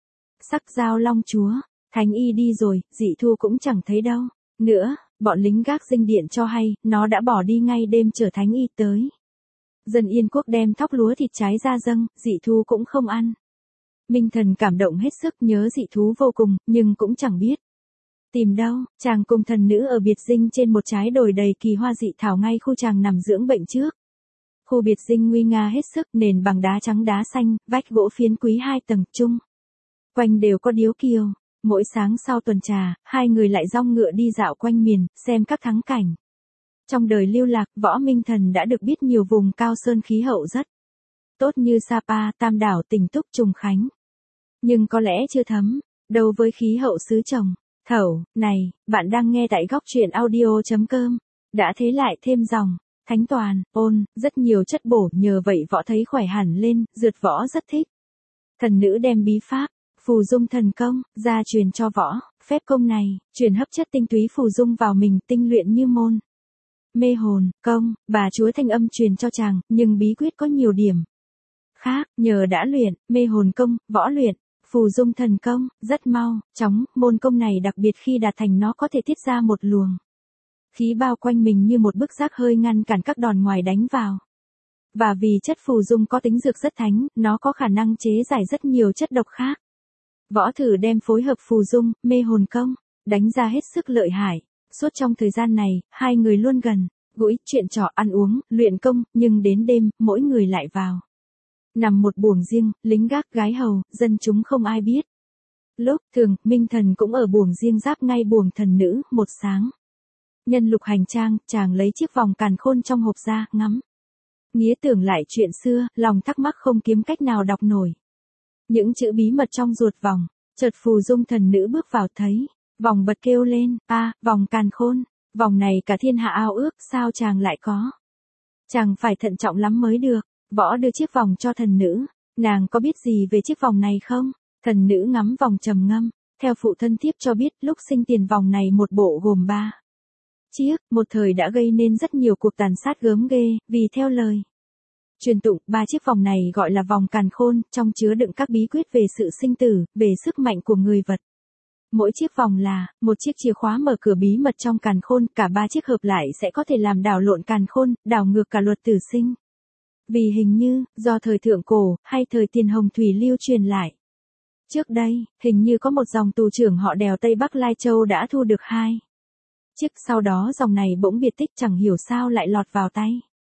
Sắc dao long chúa, thánh y đi rồi, dị thu cũng chẳng thấy đâu nữa. Bọn lính gác dinh điện cho hay, nó đã bỏ đi ngay đêm chở thánh y tới. Dân Yên quốc đem thóc lúa thịt trái ra dâng, dị thu cũng không ăn. Minh Thần cảm động hết sức, nhớ dị thú vô cùng, nhưng cũng chẳng biết tìm đâu. Chàng cùng thần nữ ở biệt dinh trên một trái đồi đầy kỳ hoa dị thảo ngay khu chàng nằm dưỡng bệnh trước. Khu biệt dinh nguy nga hết sức, nền bằng đá trắng đá xanh, vách gỗ phiến quý hai tầng chung quanh đều có điếu kiều. Mỗi sáng sau tuần trà, hai người lại dong ngựa đi dạo quanh miền, xem các thắng cảnh. Trong đời lưu lạc, võ Minh Thần đã được biết nhiều vùng cao sơn khí hậu rất tốt như Sapa, Tam Đảo, Tỉnh Túc, Trùng Khánh. Nhưng có lẽ chưa thấm đâu với khí hậu xứ Trồng Thẩu này. Bạn đang nghe tại góc truyện audio chấm com. Đã thế lại thêm dòng Thánh Toàn, ôn, rất nhiều chất bổ, nhờ vậy võ thấy khỏe hẳn lên, dượt võ rất thích. Thần nữ đem bí pháp phù dung thần công ra truyền cho võ. Phép công này truyền hấp chất tinh túy phù dung vào mình, tinh luyện như môn mê hồn công. Bà chúa thanh âm truyền cho chàng, nhưng bí quyết có nhiều điểm khác. Nhờ đã luyện mê hồn công, võ luyện phù dung thần công rất mau chóng. Môn công này đặc biệt khi đạt thành, nó có thể tiết ra một luồng khí bao quanh mình như một bức giác hơi ngăn cản các đòn ngoài đánh vào. Và vì chất phù dung có tính dược rất thánh, nó có khả năng chế giải rất nhiều chất độc khác. Võ thử đem phối hợp phù dung, mê hồn công, đánh ra hết sức lợi hại. Suốt trong thời gian này, hai người luôn gần gũi, chuyện trò, ăn uống, luyện công, nhưng đến đêm, mỗi người lại vào nằm một buồng riêng, lính gác, gái hầu, dân chúng không ai biết. Lúc thường, Minh Thần cũng ở buồng riêng giáp ngay buồng thần nữ. Một sáng, nhân lục hành trang, chàng lấy chiếc vòng càn khôn trong hộp ra, ngắm nghía tưởng lại chuyện xưa, lòng thắc mắc không kiếm cách nào đọc nổi những chữ bí mật trong ruột vòng. Chợt phù dung thần nữ bước vào thấy vòng, bật kêu lên, a, à, vòng càn khôn, vòng này cả thiên hạ ao ước, sao chàng lại có? Chàng phải thận trọng lắm mới được. Võ đưa chiếc vòng cho thần nữ. Nàng có biết gì về chiếc vòng này không? Thần nữ ngắm vòng trầm ngâm. Theo phụ thân thiếp cho biết, lúc sinh tiền vòng này một bộ gồm ba chiếc, một thời đã gây nên rất nhiều cuộc tàn sát gớm ghê. Vì theo lời truyền tụng, ba chiếc vòng này gọi là vòng càn khôn, trong chứa đựng các bí quyết về sự sinh tử, về sức mạnh của người vật. Mỗi chiếc vòng là một chiếc chìa khóa mở cửa bí mật trong càn khôn, cả ba chiếc hợp lại sẽ có thể làm đảo lộn càn khôn, đảo ngược cả luật tử sinh. Vì hình như, do thời thượng cổ, hay thời tiền hồng thủy lưu truyền lại. Trước đây, hình như có một dòng tù trưởng họ Đèo Tây Bắc Lai Châu đã thu được hai chiếc, sau đó dòng này bỗng biệt tích, chẳng hiểu sao lại lọt vào tay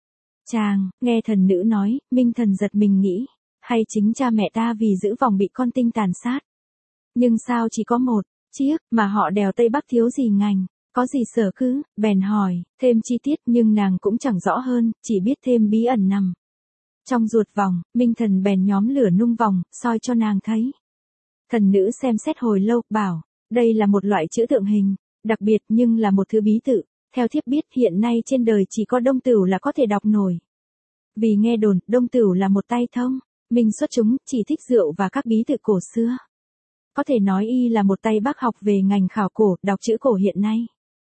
chàng. Nghe thần nữ nói, Minh Thần giật mình nghĩ, hay chính cha mẹ ta vì giữ vòng bị con tinh tàn sát. Nhưng sao chỉ có một chiếc, mà họ đèo Tây Bắc thiếu gì ngành, có gì sở cứ, bèn hỏi, thêm chi tiết nhưng nàng cũng chẳng rõ hơn, chỉ biết thêm bí ẩn nằm trong ruột vòng, Minh Thần bèn nhóm lửa nung vòng, soi cho nàng thấy. Thần nữ xem xét hồi lâu, bảo, đây là một loại chữ tượng hình, đặc biệt nhưng là một thứ bí tự, theo thiếp biết hiện nay trên đời chỉ có Đông Tửu là có thể đọc nổi. Vì nghe đồn, Đông Tửu là một tay thông, minh xuất chúng, chỉ thích rượu và các bí tự cổ xưa. Có thể nói y là một tay bác học về ngành khảo cổ, đọc chữ cổ hiện nay.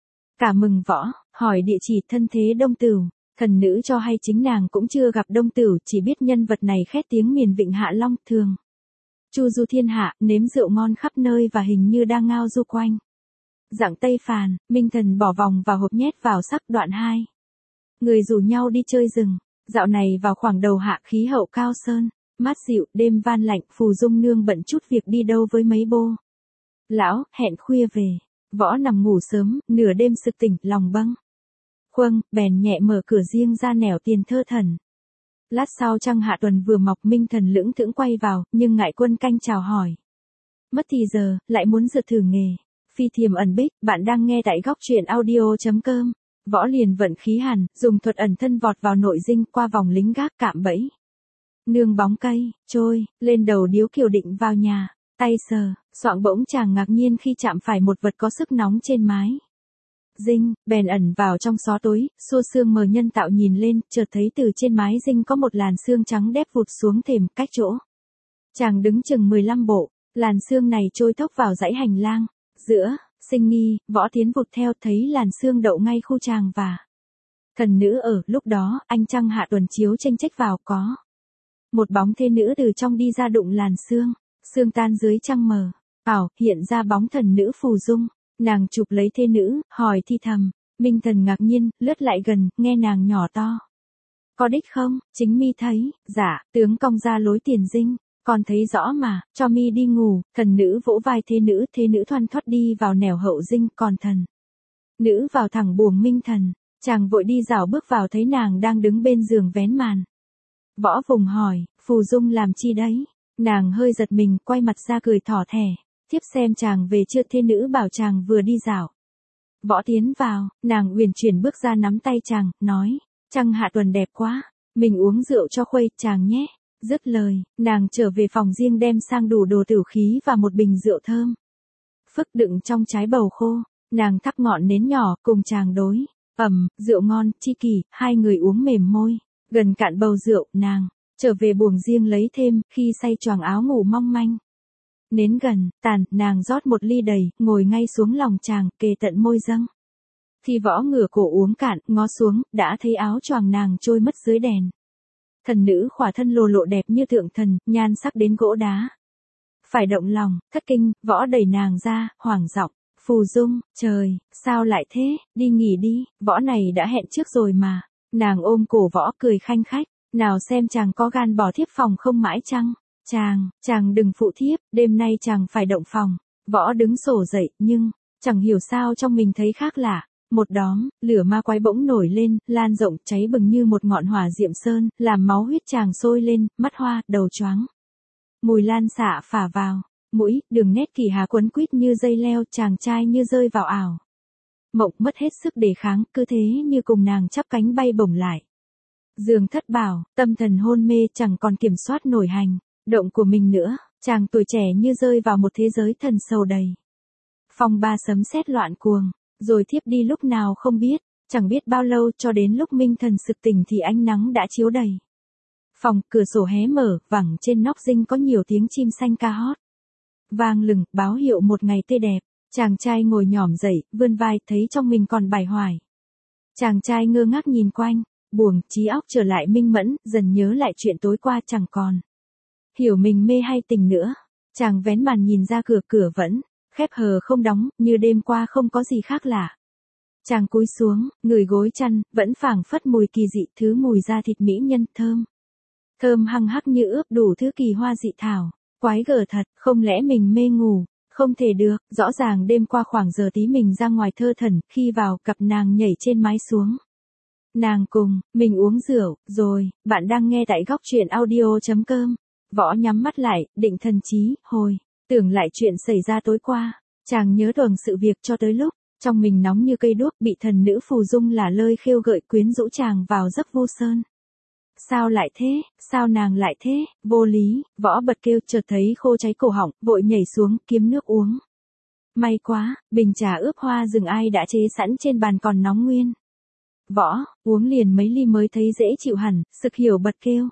Cả mừng võ, hỏi địa chỉ thân thế Đông Tửu, thần nữ cho hay chính nàng cũng chưa gặp Đông Tửu, chỉ biết nhân vật này khét tiếng miền Vịnh Hạ Long, thường chu du thiên hạ, nếm rượu ngon khắp nơi và hình như đang ngao du quanh. Dạng Tây Phàn, Minh Thần bỏ vòng vào hộp nhét vào sắc. Đoạn hai. Người rủ nhau đi chơi rừng, dạo này vào khoảng đầu hạ khí hậu cao sơn, mát dịu, đêm van lạnh, Phù Dung nương bận chút việc đi đâu với mấy bô lão, hẹn khuya về. Võ nằm ngủ sớm, nửa đêm sực tỉnh, lòng bâng khuâng, bèn nhẹ mở cửa riêng ra nẻo tiền thơ thần. Lát sau trăng hạ tuần vừa mọc, Minh Thần lững thững quay vào, nhưng ngại quân canh chào hỏi. Mất thì giờ, lại muốn rượt thử nghề. Phi thiềm ẩn bích, bạn đang nghe tại góc truyện audio.com. Võ liền vận khí hàn, dùng thuật ẩn thân vọt vào nội dinh, qua vòng lính gác, cạm bẫy nương bóng cây, trôi, lên đầu điếu kiều định vào nhà, tay sờ, soạng bỗng chàng ngạc nhiên khi chạm phải một vật có sức nóng trên mái dinh, bèn ẩn vào trong xó tối, xua sương mờ nhân tạo nhìn lên, chợt thấy từ trên mái dinh có một làn sương trắng đép vụt xuống thềm, cách chỗ chàng đứng chừng mười lăm bộ, làn sương này trôi thốc vào dãy hành lang, giữa, sinh nghi, võ tiến vụt theo, thấy làn sương đậu ngay khu chàng và thần nữ ở. Lúc đó, ánh trăng hạ tuần chiếu chênh chếch vào, có một bóng thê nữ từ trong đi ra đụng làn sương, sương tan dưới trăng mờ, ảo, hiện ra bóng thần nữ Phù Dung. Nàng chụp lấy thê nữ, hỏi thi thầm. Minh Thần ngạc nhiên, lướt lại gần, nghe nàng nhỏ to. Có đích không, chính mi thấy, dạ, tướng cong ra lối tiền dinh, còn thấy rõ mà, cho mi đi ngủ. Thần nữ vỗ vai thê nữ, thê nữ thoăn thoắt đi vào nẻo hậu dinh, còn thần nữ vào thẳng buồng Minh Thần. Chàng vội đi rảo bước vào, thấy nàng đang đứng bên giường vén màn. Võ vùng hỏi, Phù Dung làm chi đấy? Nàng hơi giật mình, quay mặt ra cười thỏ thẻ. Thiếp xem chàng về chưa? Thê nữ bảo chàng vừa đi dạo. Võ tiến vào, nàng uyển chuyển bước ra nắm tay chàng, nói, trăng hạ tuần đẹp quá, mình uống rượu cho khuây, chàng nhé. Dứt lời, nàng trở về phòng riêng đem sang đủ đồ tửu khí và một bình rượu thơm phức đựng trong trái bầu khô, nàng thắp ngọn nến nhỏ, cùng chàng đối, ẩm, rượu ngon, chi kỷ, hai người uống mềm môi, gần cạn bầu rượu, nàng trở về buồng riêng lấy thêm, khi say choàng áo ngủ mong manh. Nến gần, tàn, nàng rót một ly đầy, ngồi ngay xuống lòng chàng, kề tận môi dâng. Thì Võ ngửa cổ uống cạn, ngó xuống, đã thấy áo choàng nàng trôi mất dưới đèn. Thần nữ khỏa thân lồ lộ đẹp như tượng thần, nhan sắc đến gỗ đá. Phải động lòng, thất kinh, Võ đẩy nàng ra, hoảng giọng, Phù Dung, trời, sao lại thế, đi nghỉ đi, Võ này đã hẹn trước rồi mà. Nàng ôm cổ Võ cười khanh khách, nào xem chàng có gan bỏ thiếp phòng không mãi chăng? Chàng, chàng đừng phụ thiếp, đêm nay chàng phải động phòng. Võ đứng sổ dậy, nhưng, chẳng hiểu sao trong mình thấy khác lạ. Một đóm, lửa ma quái bỗng nổi lên, lan rộng, cháy bừng như một ngọn hỏa diệm sơn, làm máu huyết chàng sôi lên, mắt hoa, đầu choáng. Mùi lan xạ phả vào mũi, đường nét kỳ hà quấn quýt như dây leo, chàng trai như rơi vào ảo mộng, mất hết sức đề kháng, cứ thế như cùng nàng chắp cánh bay bổng lại. Dương Thất bảo, tâm thần hôn mê, chẳng còn kiểm soát nổi hành động của mình nữa, chàng tuổi trẻ như rơi vào một thế giới thần sầu đầy phong ba sấm sét loạn cuồng, rồi thiếp đi lúc nào không biết, chẳng biết bao lâu, cho đến lúc Minh Thần sực tỉnh thì ánh nắng đã chiếu đầy phòng, cửa sổ hé mở, vẳng trên nóc dinh có nhiều tiếng chim xanh ca hót vang lừng, báo hiệu một ngày tươi đẹp. Chàng trai ngồi nhỏm dậy, vươn vai, thấy trong mình còn bài hoài. Chàng trai ngơ ngác nhìn quanh, buồng, trí óc trở lại minh mẫn, dần nhớ lại chuyện tối qua, chẳng còn hiểu mình mê hay tình nữa. Chàng vén màn nhìn ra cửa, cửa vẫn khép hờ không đóng, như đêm qua không có gì khác lạ. Chàng cúi xuống, ngửi gối chăn, vẫn phảng phất mùi kỳ dị, thứ mùi da thịt mỹ nhân, thơm thơm hăng hắc như ướp đủ thứ kỳ hoa dị thảo. Quái gở thật, không lẽ mình mê ngủ? Không thể được, rõ ràng đêm qua khoảng giờ tí mình ra ngoài thơ thẩn, khi vào, cặp nàng nhảy trên mái xuống. Nàng cùng, mình uống rượu, rồi, bạn đang nghe tại góc truyện audio.com. Võ nhắm mắt lại, định thần trí, hồi, tưởng lại chuyện xảy ra tối qua. Chàng nhớ tuồng sự việc cho tới lúc, trong mình nóng như cây đuốc bị thần nữ phù dung là lơi khêu gợi quyến rũ chàng vào giấc vô sơn. Sao lại thế, sao nàng lại thế, vô lý, võ bật kêu chợt thấy khô cháy cổ họng, vội nhảy xuống kiếm nước uống. May quá, bình trà ướp hoa rừng ai đã chế sẵn trên bàn còn nóng nguyên. Võ, uống liền mấy ly mới thấy dễ chịu hẳn, sực hiểu bật kêu.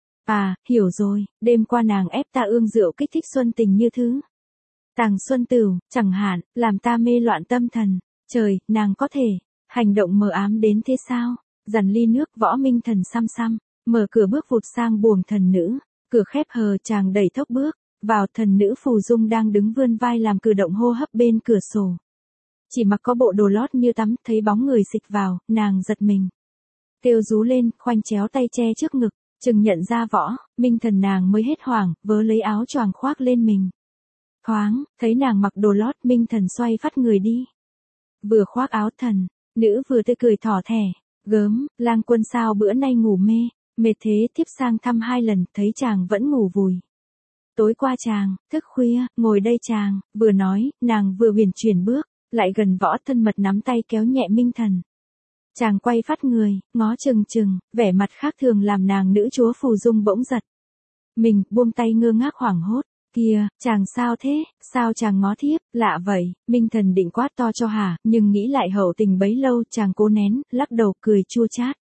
À, hiểu rồi, đêm qua nàng ép ta ương rượu kích thích xuân tình như thứ. Tàng xuân tửu, chẳng hạn, làm ta mê loạn tâm thần. Trời, nàng có thể, hành động mờ ám đến thế sao? Dằn ly nước võ minh thần xăm xăm, mở cửa bước vụt sang buồng thần nữ. Cửa khép hờ chàng đẩy thốc bước, vào thần nữ phù dung đang đứng vươn vai làm cử động hô hấp bên cửa sổ. Chỉ mặc có bộ đồ lót như tắm, thấy bóng người xịch vào, nàng giật mình. Kêu rú lên, khoanh chéo tay che trước ngực, chừng nhận ra võ, minh thần nàng mới hết hoảng, vớ lấy áo choàng khoác lên mình. Thoáng, thấy nàng mặc đồ lót, minh thần xoay phát người đi. Vừa khoác áo thần, nữ vừa tươi cười thỏ thẻ, gớm, lang quân sao bữa nay ngủ mê, mệt thế thiếp sang thăm hai lần, thấy chàng vẫn ngủ vùi. Tối qua chàng, thức khuya, ngồi đây chàng, vừa nói, nàng vừa huyền chuyển bước, lại gần võ thân mật nắm tay kéo nhẹ minh thần. Chàng quay phát người, ngó chừng chừng, vẻ mặt khác thường làm nàng nữ chúa phù dung bỗng giật. Mình, buông tay ngơ ngác hoảng hốt. Kìa, chàng sao thế, sao chàng ngó thiếp, lạ vậy, minh thần định quát to cho hả, nhưng nghĩ lại hậu tình bấy lâu, chàng cố nén, lắc đầu cười chua chát.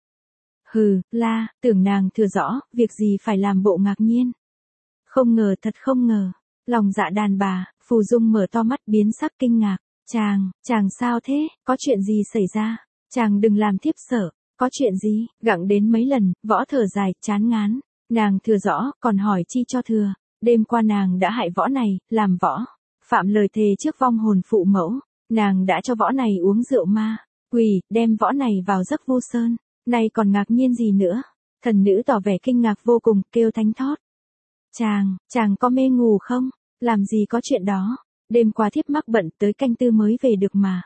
Hừ, la, tưởng nàng thừa rõ, việc gì phải làm bộ ngạc nhiên. Không ngờ, thật không ngờ, lòng dạ đàn bà, phù dung mở to mắt biến sắc kinh ngạc. Chàng, chàng sao thế, có chuyện gì xảy ra, chàng đừng làm thiếp sợ, có chuyện gì, gặng đến mấy lần, võ thở dài, chán ngán, nàng thừa rõ, còn hỏi chi cho thừa. Đêm qua nàng đã hại võ này, làm võ, phạm lời thề trước vong hồn phụ mẫu, nàng đã cho võ này uống rượu ma, quỳ, đem võ này vào giấc vô sơn, nay còn ngạc nhiên gì nữa, thần nữ tỏ vẻ kinh ngạc vô cùng, kêu thánh thót. Chàng, chàng có mê ngủ không, làm gì có chuyện đó, đêm qua thiếp mắc bận tới canh tư mới về được mà.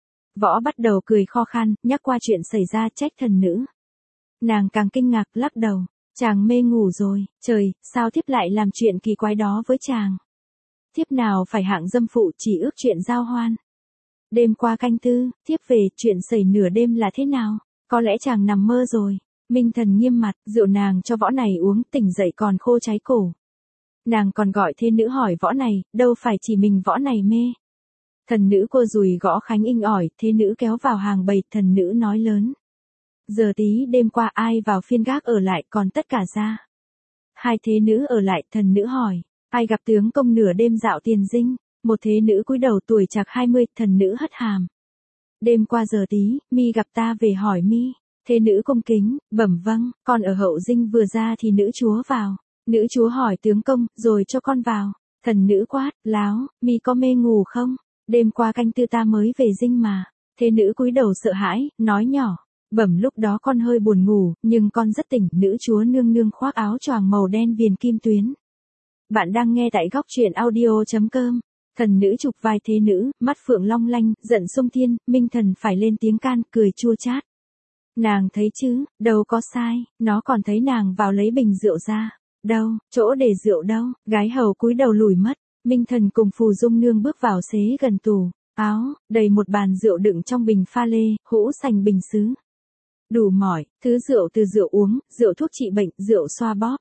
Võ bắt đầu cười kho khan, nhắc qua chuyện xảy ra trách thần nữ. Nàng càng kinh ngạc lắc đầu. Chàng mê ngủ rồi, trời, sao thiếp lại làm chuyện kỳ quái đó với chàng. Thiếp nào phải hạng dâm phụ chỉ ước chuyện giao hoan. Đêm qua canh tư, thiếp về, chuyện xảy nửa đêm là thế nào, có lẽ chàng nằm mơ rồi. Minh thần nghiêm mặt, rượu nàng cho võ này uống, tỉnh dậy còn khô cháy cổ. Nàng còn gọi thế nữ hỏi võ này, đâu phải chỉ mình võ này mê. Thần nữ cô dùi gõ khánh inh ỏi, thế nữ kéo vào hàng bầy, thần nữ nói lớn. Giờ tí đêm qua ai vào phiên gác ở lại còn tất cả ra. Hai thế nữ ở lại, thần nữ hỏi, ai gặp tướng công nửa đêm dạo tiền dinh, một thế nữ cúi đầu tuổi chạc hai mươi, thần nữ hất hàm. Đêm qua giờ tí, mi gặp ta về hỏi mi, thế nữ cung kính, bẩm vâng, con ở hậu dinh vừa ra thì nữ chúa vào, nữ chúa hỏi tướng công, rồi cho con vào, thần nữ quát, láo, mi có mê ngủ không, đêm qua canh tư ta mới về dinh mà, thế nữ cúi đầu sợ hãi, nói nhỏ. Bẩm lúc đó con hơi buồn ngủ, nhưng con rất tỉnh, nữ chúa nương nương khoác áo choàng màu đen viền kim tuyến. Bạn đang nghe tại góc truyện audio chấm com. Thần nữ chụp vai thế nữ, mắt phượng long lanh, giận sông thiên, minh thần phải lên tiếng can, cười chua chát. Nàng thấy chứ, đâu có sai, nó còn thấy nàng vào lấy bình rượu ra. Đâu, chỗ để rượu đâu, gái hầu cúi đầu lùi mất, minh thần cùng phù dung nương bước vào xế gần tủ, áo, đầy một bàn rượu đựng trong bình pha lê, hũ sành bình sứ. Đủ mỏi, thứ rượu từ rượu uống, rượu thuốc trị bệnh, rượu xoa bóp.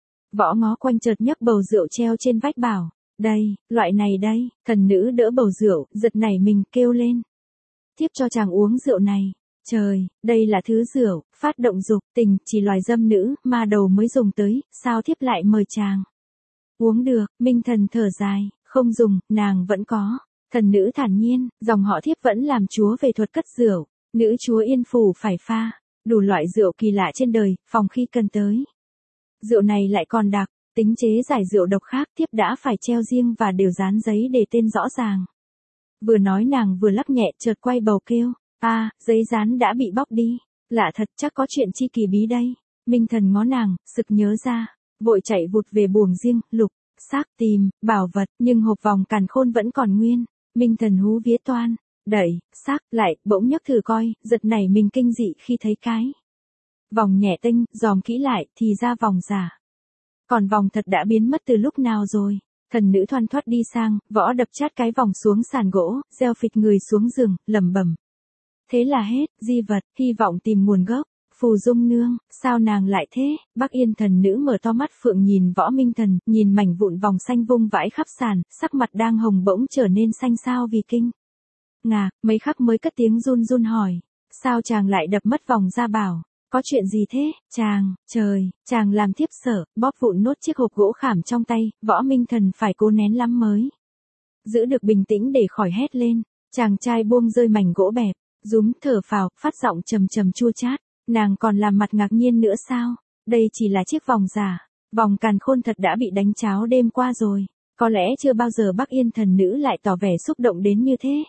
Võ ngó quanh chợt nhấc bầu rượu treo trên vách bảo, đây, loại này đây, thần nữ đỡ bầu rượu, giật nảy mình kêu lên. Thiếp cho chàng uống rượu này, trời, đây là thứ rượu, phát động dục, tình, chỉ loài dâm nữ, ma đầu mới dùng tới, sao thiếp lại mời chàng. Uống được, minh thần thở dài, không dùng, nàng vẫn có. Thần nữ thản nhiên, dòng họ thiếp vẫn làm chúa về thuật cất rượu. Nữ chúa yên phủ phải pha, đủ loại rượu kỳ lạ trên đời, phòng khi cần tới. Rượu này lại còn đặc, tính chế giải rượu độc khác tiếp đã phải treo riêng và đều dán giấy để tên rõ ràng. Vừa nói nàng vừa lắc nhẹ chợt quay bầu kêu, a à, giấy dán đã bị bóc đi, lạ thật chắc có chuyện chi kỳ bí đây. Minh thần ngó nàng, sực nhớ ra, vội chạy vụt về buồng riêng, lục, xác tìm, bảo vật, nhưng hộp vòng càn khôn vẫn còn nguyên. Minh thần hú vía toan. Đẩy, xác, lại, bỗng nhấc thử coi, giật nảy mình kinh dị khi thấy cái. Vòng nhẹ tinh, dòm kỹ lại, thì ra vòng giả. Còn vòng thật đã biến mất từ lúc nào rồi. Thần nữ thoăn thoắt đi sang, võ đập chát cái vòng xuống sàn gỗ, gieo phịch người xuống giường, lẩm bẩm. Thế là hết, di vật, hy vọng tìm nguồn gốc. Phù Dung nương, sao nàng lại thế? Bắc Yên thần nữ mở to mắt phượng nhìn Võ Minh Thần, nhìn mảnh vụn vòng xanh vung vãi khắp sàn, sắc mặt đang hồng bỗng trở nên xanh xao vì kinh ngạc, mấy khắc mới cất tiếng run run hỏi, sao chàng lại đập mất vòng gia bảo? Có chuyện gì thế? Chàng, trời, chàng làm thiếp sợ, bóp vụn nốt chiếc hộp gỗ khảm trong tay, Võ Minh Thần phải cố nén lắm mới giữ được bình tĩnh để khỏi hét lên. Chàng trai buông rơi mảnh gỗ bẹp, rúm thở phào, phát giọng trầm trầm chua chát. Nàng còn làm mặt ngạc nhiên nữa sao? Đây chỉ là chiếc vòng giả, vòng càn khôn thật đã bị đánh cháo đêm qua rồi. Có lẽ chưa bao giờ Bắc Yên thần nữ lại tỏ vẻ xúc động đến như thế.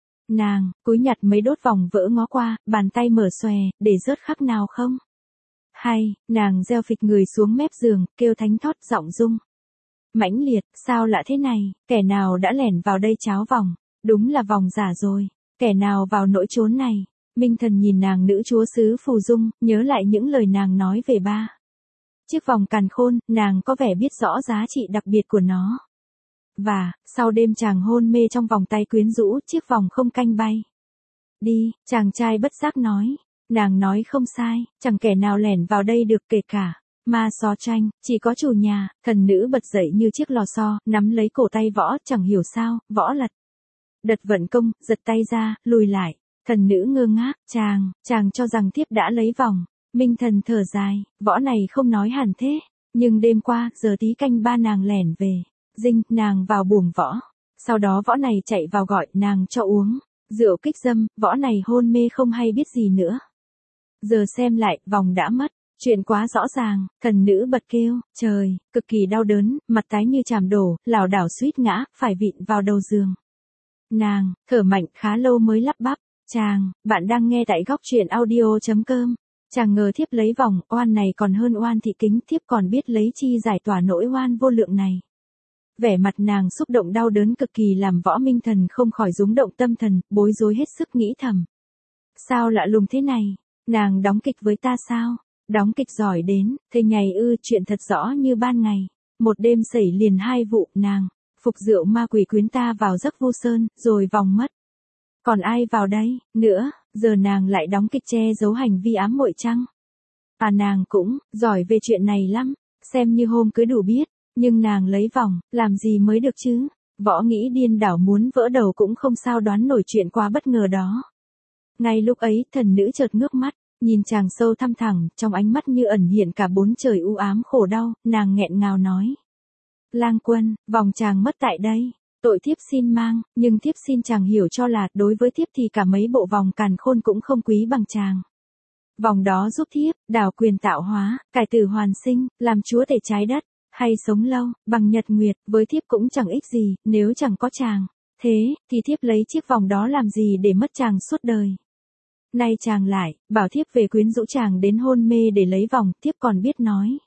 Nàng, cúi nhặt mấy đốt vòng vỡ ngó qua, bàn tay mở xòe, để rớt khắc nào không? Hay, nàng gieo phịch người xuống mép giường, kêu thánh thót giọng rung mãnh liệt, sao lạ thế này, kẻ nào đã lẻn vào đây cháo vòng, đúng là vòng giả rồi, kẻ nào vào nỗi chốn này. Minh Thần nhìn nàng nữ chúa xứ Phù Dung, nhớ lại những lời nàng nói về ba chiếc vòng càn khôn, nàng có vẻ biết rõ giá trị đặc biệt của nó. Và, sau đêm chàng hôn mê trong vòng tay quyến rũ, chiếc vòng không canh bay đi, chàng trai bất giác nói, nàng nói không sai, chẳng kẻ nào lẻn vào đây được kể cả ma xó tranh, chỉ có chủ nhà. Thần nữ bật dậy như chiếc lò xo, nắm lấy cổ tay võ, chẳng hiểu sao, võ lật đật vận công, giật tay ra, lùi lại. Thần nữ ngơ ngác, chàng, chàng cho rằng thiếp đã lấy vòng. Minh Thần thở dài, võ này không nói hẳn thế, nhưng đêm qua, giờ tí canh ba nàng lẻn về, dinh, nàng vào buồng võ. Sau đó võ này chạy vào gọi nàng cho uống rượu kích dâm, võ này hôn mê không hay biết gì nữa. Giờ xem lại, vòng đã mất, chuyện quá rõ ràng. Thần nữ bật kêu, trời, cực kỳ đau đớn, mặt tái như chàm đổ, lảo đảo suýt ngã, phải vịn vào đầu giường. Nàng, thở mạnh khá lâu mới lắp bắp. Chàng, bạn đang nghe tại góc truyện audio chấm com. Chàng ngờ thiếp lấy vòng, oan này còn hơn oan thị kính, thiếp còn biết lấy chi giải tỏa nỗi oan vô lượng này. Vẻ mặt nàng xúc động đau đớn cực kỳ làm Võ Minh Thần không khỏi rúng động tâm thần, bối rối hết sức nghĩ thầm. Sao lạ lùng thế này? Nàng đóng kịch với ta sao? Đóng kịch giỏi đến, thế ngày ư, chuyện thật rõ như ban ngày. Một đêm xảy liền hai vụ, nàng phục rượu ma quỷ quyến ta vào giấc vô sơn, rồi vòng mất. Còn ai vào đây, nữa, giờ nàng lại đóng kịch che giấu hành vi ám muội chăng? À nàng cũng, giỏi về chuyện này lắm, xem như hôm cưới đủ biết, nhưng nàng lấy vòng, làm gì mới được chứ? Võ nghĩ điên đảo muốn vỡ đầu cũng không sao đoán nổi chuyện quá bất ngờ đó. Ngay lúc ấy, thần nữ chợt ngước mắt, nhìn chàng sâu thăm thẳng, trong ánh mắt như ẩn hiện cả bốn trời u ám khổ đau, nàng nghẹn ngào nói. Lang quân, vòng chàng mất tại đây. Tội thiếp xin mang, nhưng thiếp xin chàng hiểu cho là, đối với thiếp thì cả mấy bộ vòng càn khôn cũng không quý bằng chàng. Vòng đó giúp thiếp, đảo quyền tạo hóa, cải tử hoàn sinh, làm chúa tể trái đất, hay sống lâu, bằng nhật nguyệt, với thiếp cũng chẳng ích gì, nếu chẳng có chàng. Thế, thì thiếp lấy chiếc vòng đó làm gì để mất chàng suốt đời. Nay chàng lại, bảo thiếp về quyến rũ chàng đến hôn mê để lấy vòng, thiếp còn biết nói.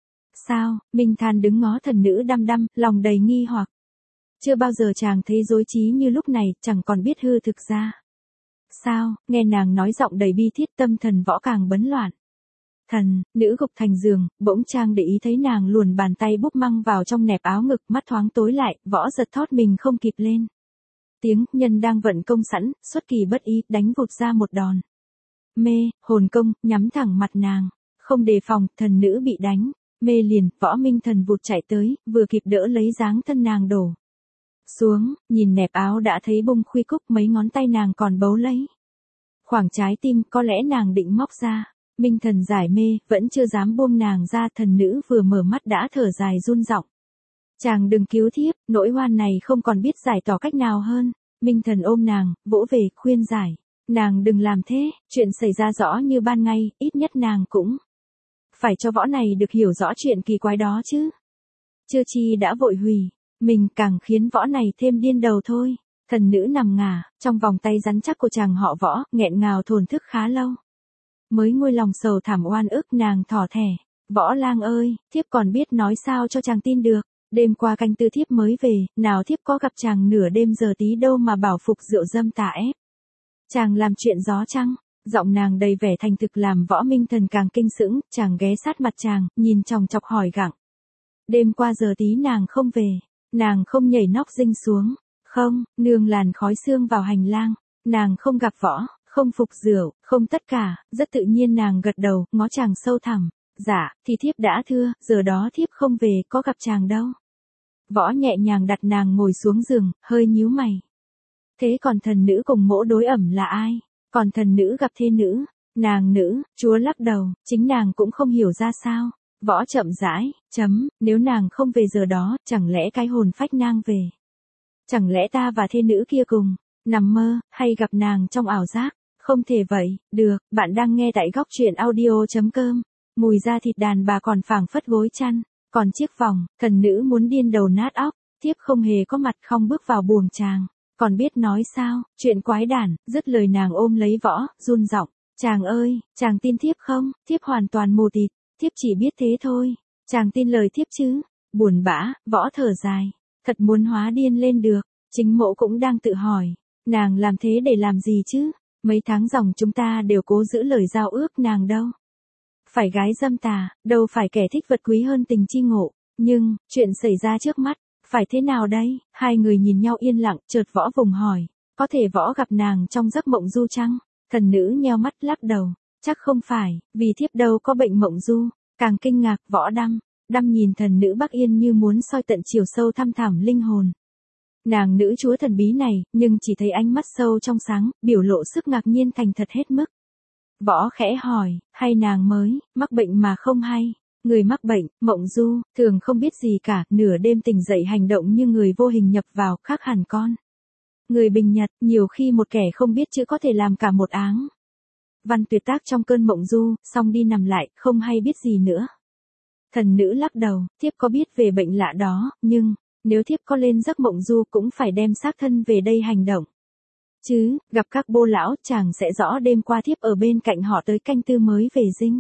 Sao? Minh Than đứng ngó thần nữ đăm đăm, lòng đầy nghi hoặc. Chưa bao giờ chàng thấy dối trí như lúc này, chẳng còn biết hư thực ra. Sao? Nghe nàng nói giọng đầy bi thiết, tâm thần võ càng bấn loạn. Thần, nữ gục thành giường, bỗng Trang để ý thấy nàng luồn bàn tay búp măng vào trong nẹp áo ngực, mắt thoáng tối lại, võ giật thót mình không kịp lên. Tiếng, nhân đang vận công sẵn, xuất kỳ bất ý, đánh vụt ra một đòn. Mê, hồn công, nhắm thẳng mặt nàng. Không đề phòng, thần nữ bị đánh. Mê liền, Võ Minh Thần vụt chạy tới, vừa kịp đỡ lấy dáng thân nàng đổ xuống, nhìn nẹp áo đã thấy bông khuy cúc, mấy ngón tay nàng còn bấu lấy khoảng trái tim, có lẽ nàng định móc ra. Minh Thần giải mê, vẫn chưa dám buông nàng ra, thần nữ vừa mở mắt đã thở dài run giọng. Chàng đừng cứu thiếp, nỗi oan này không còn biết giải tỏ cách nào hơn. Minh Thần ôm nàng, vỗ về, khuyên giải. Nàng đừng làm thế, chuyện xảy ra rõ như ban ngày, ít nhất nàng cũng phải cho võ này được hiểu rõ chuyện kỳ quái đó chứ. Chưa chi đã vội hủy, mình càng khiến võ này thêm điên đầu thôi. Thần nữ nằm ngả, trong vòng tay rắn chắc của chàng họ Võ, nghẹn ngào thổn thức khá lâu. Mới nguôi lòng sầu thảm oan ức, nàng thỏ thẻ. Võ lang ơi, thiếp còn biết nói sao cho chàng tin được. Đêm qua canh tư thiếp mới về, nào thiếp có gặp chàng nửa đêm giờ tí đâu mà bảo phục rượu dâm tà ép. Chàng làm chuyện gió chăng? Giọng nàng đầy vẻ thành thực làm Võ Minh Thần càng kinh sững, chàng ghé sát mặt chàng, nhìn chòng chọc hỏi gặng. Đêm qua giờ tí nàng không về, nàng không nhảy nóc dinh xuống, không, nương làn khói xương vào hành lang, nàng không gặp võ, không phục rượu, không tất cả, rất tự nhiên nàng gật đầu, ngó chàng sâu thẳm, dạ, thì thiếp đã thưa, giờ đó thiếp không về, có gặp chàng đâu. Võ nhẹ nhàng đặt nàng ngồi xuống giường, hơi nhíu mày. Thế còn thần nữ cùng mỗ đối ẩm là ai? Còn thần nữ gặp thê nữ, nàng nữ, chúa lắc đầu, chính nàng cũng không hiểu ra sao. Võ chậm rãi, chấm, nếu nàng không về giờ đó, chẳng lẽ cái hồn phách nàng về? Chẳng lẽ ta và thê nữ kia cùng, nằm mơ, hay gặp nàng trong ảo giác? Không thể vậy, được, bạn đang nghe tại góc truyện audio.com. Mùi da thịt đàn bà còn phảng phất gối chăn, còn chiếc vòng, thần nữ muốn điên đầu nát óc, thiếp không hề có mặt không bước vào buồng chàng. Còn biết nói sao, chuyện quái đản, dứt lời nàng ôm lấy võ, run giọng, chàng ơi, chàng tin thiếp không, thiếp hoàn toàn mù tịt, thiếp chỉ biết thế thôi, chàng tin lời thiếp chứ, buồn bã, võ thở dài, thật muốn hóa điên lên được, chính mộ cũng đang tự hỏi, nàng làm thế để làm gì chứ, mấy tháng dòng chúng ta đều cố giữ lời giao ước nàng đâu. Phải gái dâm tà, đâu phải kẻ thích vật quý hơn tình chi ngộ, nhưng, chuyện xảy ra trước mắt, phải thế nào đây? Hai người nhìn nhau yên lặng, chợt võ vùng hỏi, có thể võ gặp nàng trong giấc mộng du chăng? Thần nữ nheo mắt lắc đầu, chắc không phải, vì thiếp đâu có bệnh mộng du. Càng kinh ngạc, võ đăm, đăm nhìn thần nữ Bắc Yên như muốn soi tận chiều sâu thăm thẳm linh hồn. Nàng nữ chúa thần bí này, nhưng chỉ thấy ánh mắt sâu trong sáng, biểu lộ sức ngạc nhiên thành thật hết mức. Võ khẽ hỏi, hay nàng mới, mắc bệnh mà không hay? Người mắc bệnh, mộng du, thường không biết gì cả, nửa đêm tỉnh dậy hành động như người vô hình nhập vào, khác hẳn con. Người bình nhật, nhiều khi một kẻ không biết chữ có thể làm cả một áng. Văn tuyệt tác trong cơn mộng du, xong đi nằm lại, không hay biết gì nữa. Thần nữ lắc đầu, thiếp có biết về bệnh lạ đó, nhưng, nếu thiếp có lên giấc mộng du cũng phải đem xác thân về đây hành động. Chứ, gặp các bô lão, chàng sẽ rõ đêm qua thiếp ở bên cạnh họ tới canh tư mới về dinh.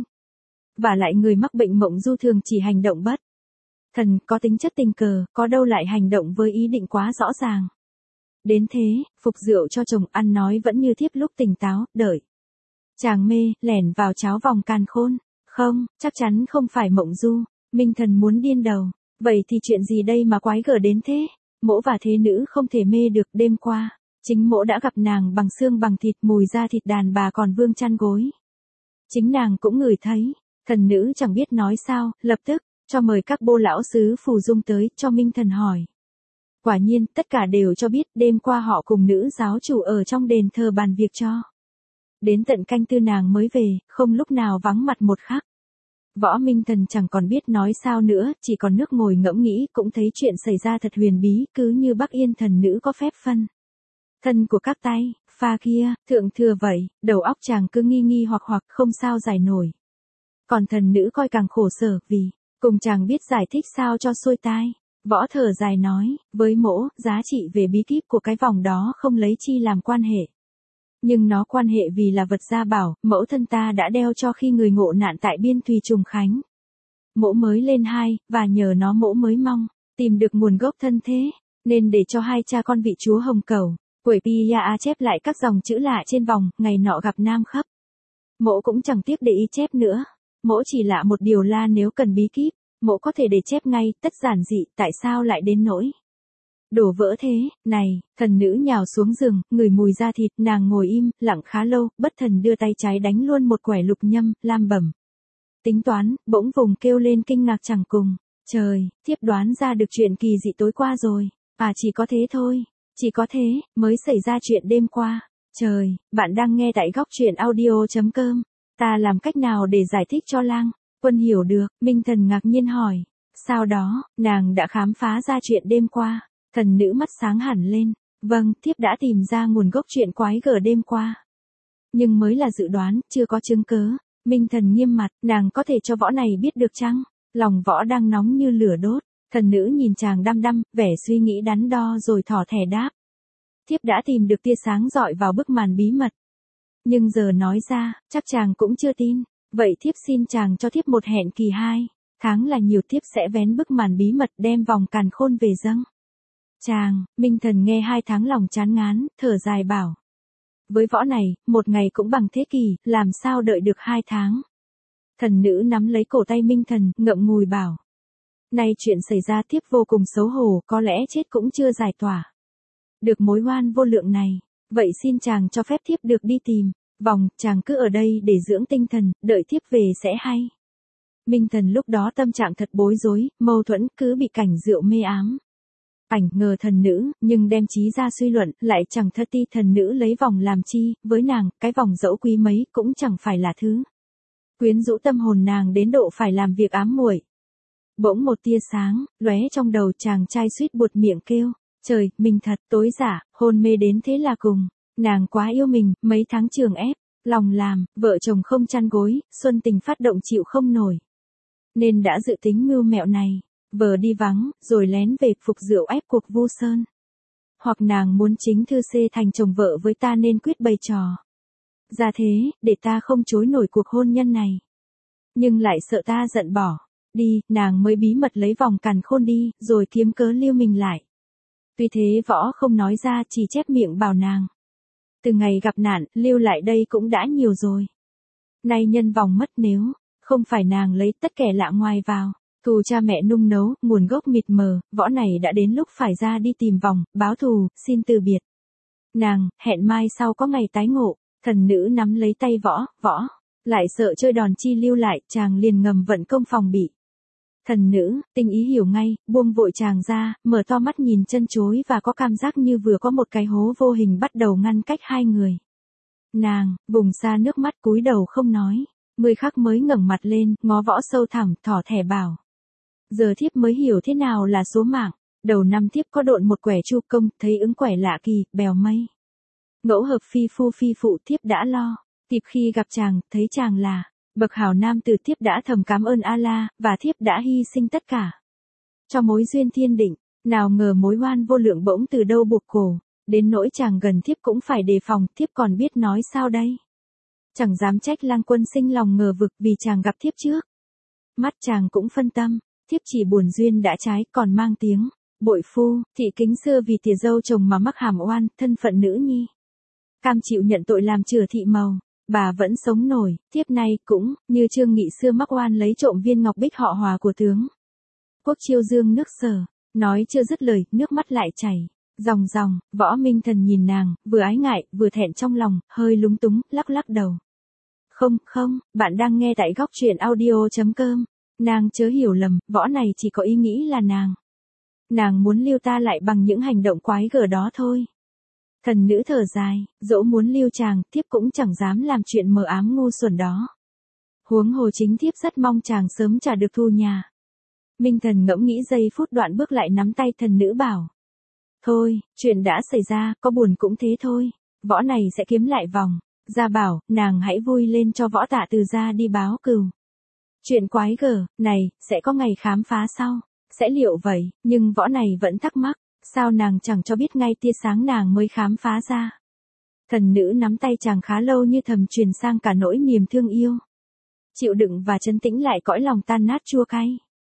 Và lại người mắc bệnh mộng du thường chỉ hành động bất thần, có tính chất tình cờ, có đâu lại hành động với ý định quá rõ ràng. Đến thế, phục rượu cho chồng ăn nói vẫn như thiếp lúc tỉnh táo, đợi. Chàng mê, lẻn vào cháo vòng càn khôn. Không, chắc chắn không phải mộng du, minh thần muốn điên đầu. Vậy thì chuyện gì đây mà quái gở đến thế? Mỗ và thế nữ không thể mê được đêm qua. Chính mỗ đã gặp nàng bằng xương bằng thịt, mùi da thịt đàn bà còn vương chăn gối. Chính nàng cũng ngửi thấy. Thần nữ chẳng biết nói sao, lập tức, cho mời các bô lão sứ phù dung tới, cho minh thần hỏi. Quả nhiên, tất cả đều cho biết, đêm qua họ cùng nữ giáo chủ ở trong đền thờ bàn việc cho. Đến tận canh tư nàng mới về, không lúc nào vắng mặt một khắc. Võ minh thần chẳng còn biết nói sao nữa, chỉ còn nước ngồi ngẫm nghĩ, cũng thấy chuyện xảy ra thật huyền bí, cứ như Bắc Yên thần nữ có phép phân thân của các tay, pha kia, thượng thừa vậy, đầu óc chàng cứ nghi nghi hoặc hoặc không sao giải nổi. Còn thần nữ coi càng khổ sở, vì, cùng chàng biết giải thích sao cho xuôi tai. Võ thở dài nói, với mỗ, giá trị về bí kíp của cái vòng đó không lấy chi làm quan hệ. Nhưng nó quan hệ vì là vật gia bảo, mẫu thân ta đã đeo cho khi người ngộ nạn tại biên Thùy Trùng Khánh. Mỗ mới lên hai, và nhờ nó mỗ mới mong, tìm được nguồn gốc thân thế, nên để cho hai cha con vị chúa Hồng Cầu, quẩy Pia chép lại các dòng chữ lạ trên vòng, ngày nọ gặp Nam Khấp. Mỗ cũng chẳng tiếc để ý chép nữa, mỗ chỉ lạ một điều là nếu cần bí kíp, mỗ có thể để chép ngay, tất giản dị, tại sao lại đến nỗi đổ vỡ thế, này, thần nữ nhào xuống giường, ngửi mùi da thịt, nàng ngồi im, lặng khá lâu, bất thần đưa tay trái đánh luôn một quẻ lục nhâm, lam bẩm. Tính toán, bỗng vùng kêu lên kinh ngạc chẳng cùng, trời, thiếp đoán ra được chuyện kỳ dị tối qua rồi, à chỉ có thế thôi, chỉ có thế, mới xảy ra chuyện đêm qua, trời, bạn đang nghe tại góc truyện audio.com, ta làm cách nào để giải thích cho lang, quân hiểu được, minh thần ngạc nhiên hỏi, sau đó, nàng đã khám phá ra chuyện đêm qua. Thần nữ mắt sáng hẳn lên, vâng, thiếp đã tìm ra nguồn gốc chuyện quái gở đêm qua. Nhưng mới là dự đoán, chưa có chứng cớ. Minh thần nghiêm mặt, nàng có thể cho võ này biết được chăng? Lòng võ đang nóng như lửa đốt. Thần nữ nhìn chàng đăm đăm, vẻ suy nghĩ đắn đo rồi thỏ thẻ đáp. Thiếp đã tìm được tia sáng rọi vào bức màn bí mật. Nhưng giờ nói ra, chắc chàng cũng chưa tin. Vậy thiếp xin chàng cho thiếp một hẹn kỳ hai. Tháng là nhiều, thiếp sẽ vén bức màn bí mật đem vòng càn khôn về dâng. Chàng, minh thần nghe hai tháng lòng chán ngán, thở dài bảo. Với võ này, một ngày cũng bằng thế kỷ, làm sao đợi được hai tháng. Thần nữ nắm lấy cổ tay minh thần, ngậm ngùi bảo. Nay chuyện xảy ra thiếp vô cùng xấu hổ, có lẽ chết cũng chưa giải tỏa được mối oan vô lượng này. Vậy xin chàng cho phép thiếp được đi tìm vòng, chàng cứ ở đây để dưỡng tinh thần, đợi thiếp về sẽ hay. Minh Thần lúc đó tâm trạng thật bối rối, mâu thuẫn, cứ bị cảnh rượu mê ám. Ảnh ngờ thần nữ, nhưng đem trí ra suy luận, lại chẳng thất ti thần nữ lấy vòng làm chi, với nàng, cái vòng dẫu quý mấy, cũng chẳng phải là thứ quyến rũ tâm hồn nàng đến độ phải làm việc ám muội. Bỗng một tia sáng lóe trong đầu chàng trai, suýt buột miệng kêu, trời, mình thật tối giả, hôn mê đến thế là cùng. Nàng quá yêu mình, mấy tháng trường ép, lòng làm, vợ chồng không chăn gối, xuân tình phát động chịu không nổi. Nên đã dự tính mưu mẹo này, vờ đi vắng, rồi lén về phục rượu ép cuộc Vu Sơn. Hoặc nàng muốn chính thư xê thành chồng vợ với ta nên quyết bày trò ra thế, để ta không chối nổi cuộc hôn nhân này. Nhưng lại sợ ta giận bỏ đi, nàng mới bí mật lấy vòng càn khôn đi, rồi kiếm cớ lưu mình lại. Tuy thế võ không nói ra, chỉ chép miệng bảo nàng. Từ ngày gặp nạn, lưu lại đây cũng đã nhiều rồi. Nay nhân vòng mất, nếu không phải nàng lấy tất kẻ lạ ngoài vào, thù cha mẹ nung nấu, nguồn gốc mịt mờ, võ này đã đến lúc phải ra đi tìm vòng, báo thù, xin từ biệt. Nàng, hẹn mai sau có ngày tái ngộ. Thần nữ nắm lấy tay võ, võ, lại sợ chơi đòn chi lưu lại, chàng liền ngầm vận công phòng bị. Thần nữ, tinh ý hiểu ngay, buông vội chàng ra, mở to mắt nhìn chân chối và có cảm giác như vừa có một cái hố vô hình bắt đầu ngăn cách hai người. Nàng, vùng xa nước mắt cúi đầu không nói, mười khắc mới ngẩng mặt lên, ngó võ sâu thẳm, thỏ thẻ bảo. Giờ thiếp mới hiểu thế nào là số mạng, đầu năm thiếp có độn một quẻ chu công, thấy ứng quẻ lạ kỳ, bèo mây. Ngẫu hợp phi phu phi phụ, thiếp đã lo, kịp khi gặp chàng, thấy chàng là bậc hảo nam tử, thiếp đã thầm cảm ơn Allah, và thiếp đã hy sinh tất cả cho mối duyên thiên định. Nào ngờ mối oan vô lượng bỗng từ đâu buộc cổ, đến nỗi chàng gần thiếp cũng phải đề phòng, thiếp còn biết nói sao đây. Chẳng dám trách Lang Quân sinh lòng ngờ vực vì chàng gặp thiếp trước. Mắt chàng cũng phân tâm, thiếp chỉ buồn duyên đã trái, còn mang tiếng bội phu, thị kính xưa vì tìa dâu chồng mà mắc hàm oan, thân phận nữ nhi. Cam chịu nhận tội làm chừa thị màu, bà vẫn sống nổi, tiếp nay cũng, như Trương Nghị xưa mắc oan lấy trộm viên ngọc bích họ Hòa của tướng Quốc Chiêu Dương nước Sở. Nói chưa dứt lời, nước mắt lại chảy ròng ròng. Võ Minh Thần nhìn nàng, vừa ái ngại, vừa thẹn trong lòng, hơi lúng túng, lắc lắc đầu. Không, không, bạn đang nghe tại góc truyện audio.com. Nàng chớ hiểu lầm, võ này chỉ có ý nghĩ là nàng. Nàng muốn lưu ta lại bằng những hành động quái gở đó thôi. Thần nữ thở dài, dẫu muốn lưu chàng, thiếp cũng chẳng dám làm chuyện mờ ám ngu xuẩn đó. Huống hồ chính thiếp rất mong chàng sớm trả được thu nhà. Minh Thần ngẫm nghĩ giây phút, đoạn bước lại nắm tay thần nữ bảo. Thôi, chuyện đã xảy ra, có buồn cũng thế thôi, võ này sẽ kiếm lại vòng. Gia bảo, nàng hãy vui lên cho võ tạ từ ra đi báo cừu. Chuyện quái gở này, sẽ có ngày khám phá sau, sẽ liệu vậy, nhưng võ này vẫn thắc mắc. Sao nàng chẳng cho biết ngay tia sáng nàng mới khám phá ra. Thần nữ nắm tay chàng khá lâu như thầm truyền sang cả nỗi niềm thương yêu. Chịu đựng và trấn tĩnh lại cõi lòng tan nát chua cay.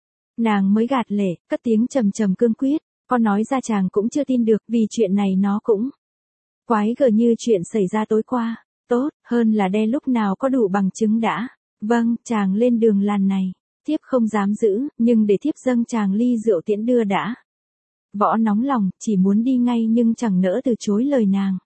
Nàng mới gạt lệ, cất tiếng trầm trầm cương quyết, con nói ra chàng cũng chưa tin được vì chuyện này nó cũng quái gở như chuyện xảy ra tối qua. Tốt, hơn là đe lúc nào có đủ bằng chứng đã. Vâng, chàng lên đường làn này, thiếp không dám giữ, nhưng để thiếp dâng chàng ly rượu tiễn đưa đã. Võ nóng lòng, chỉ muốn đi ngay nhưng chẳng nỡ từ chối lời nàng.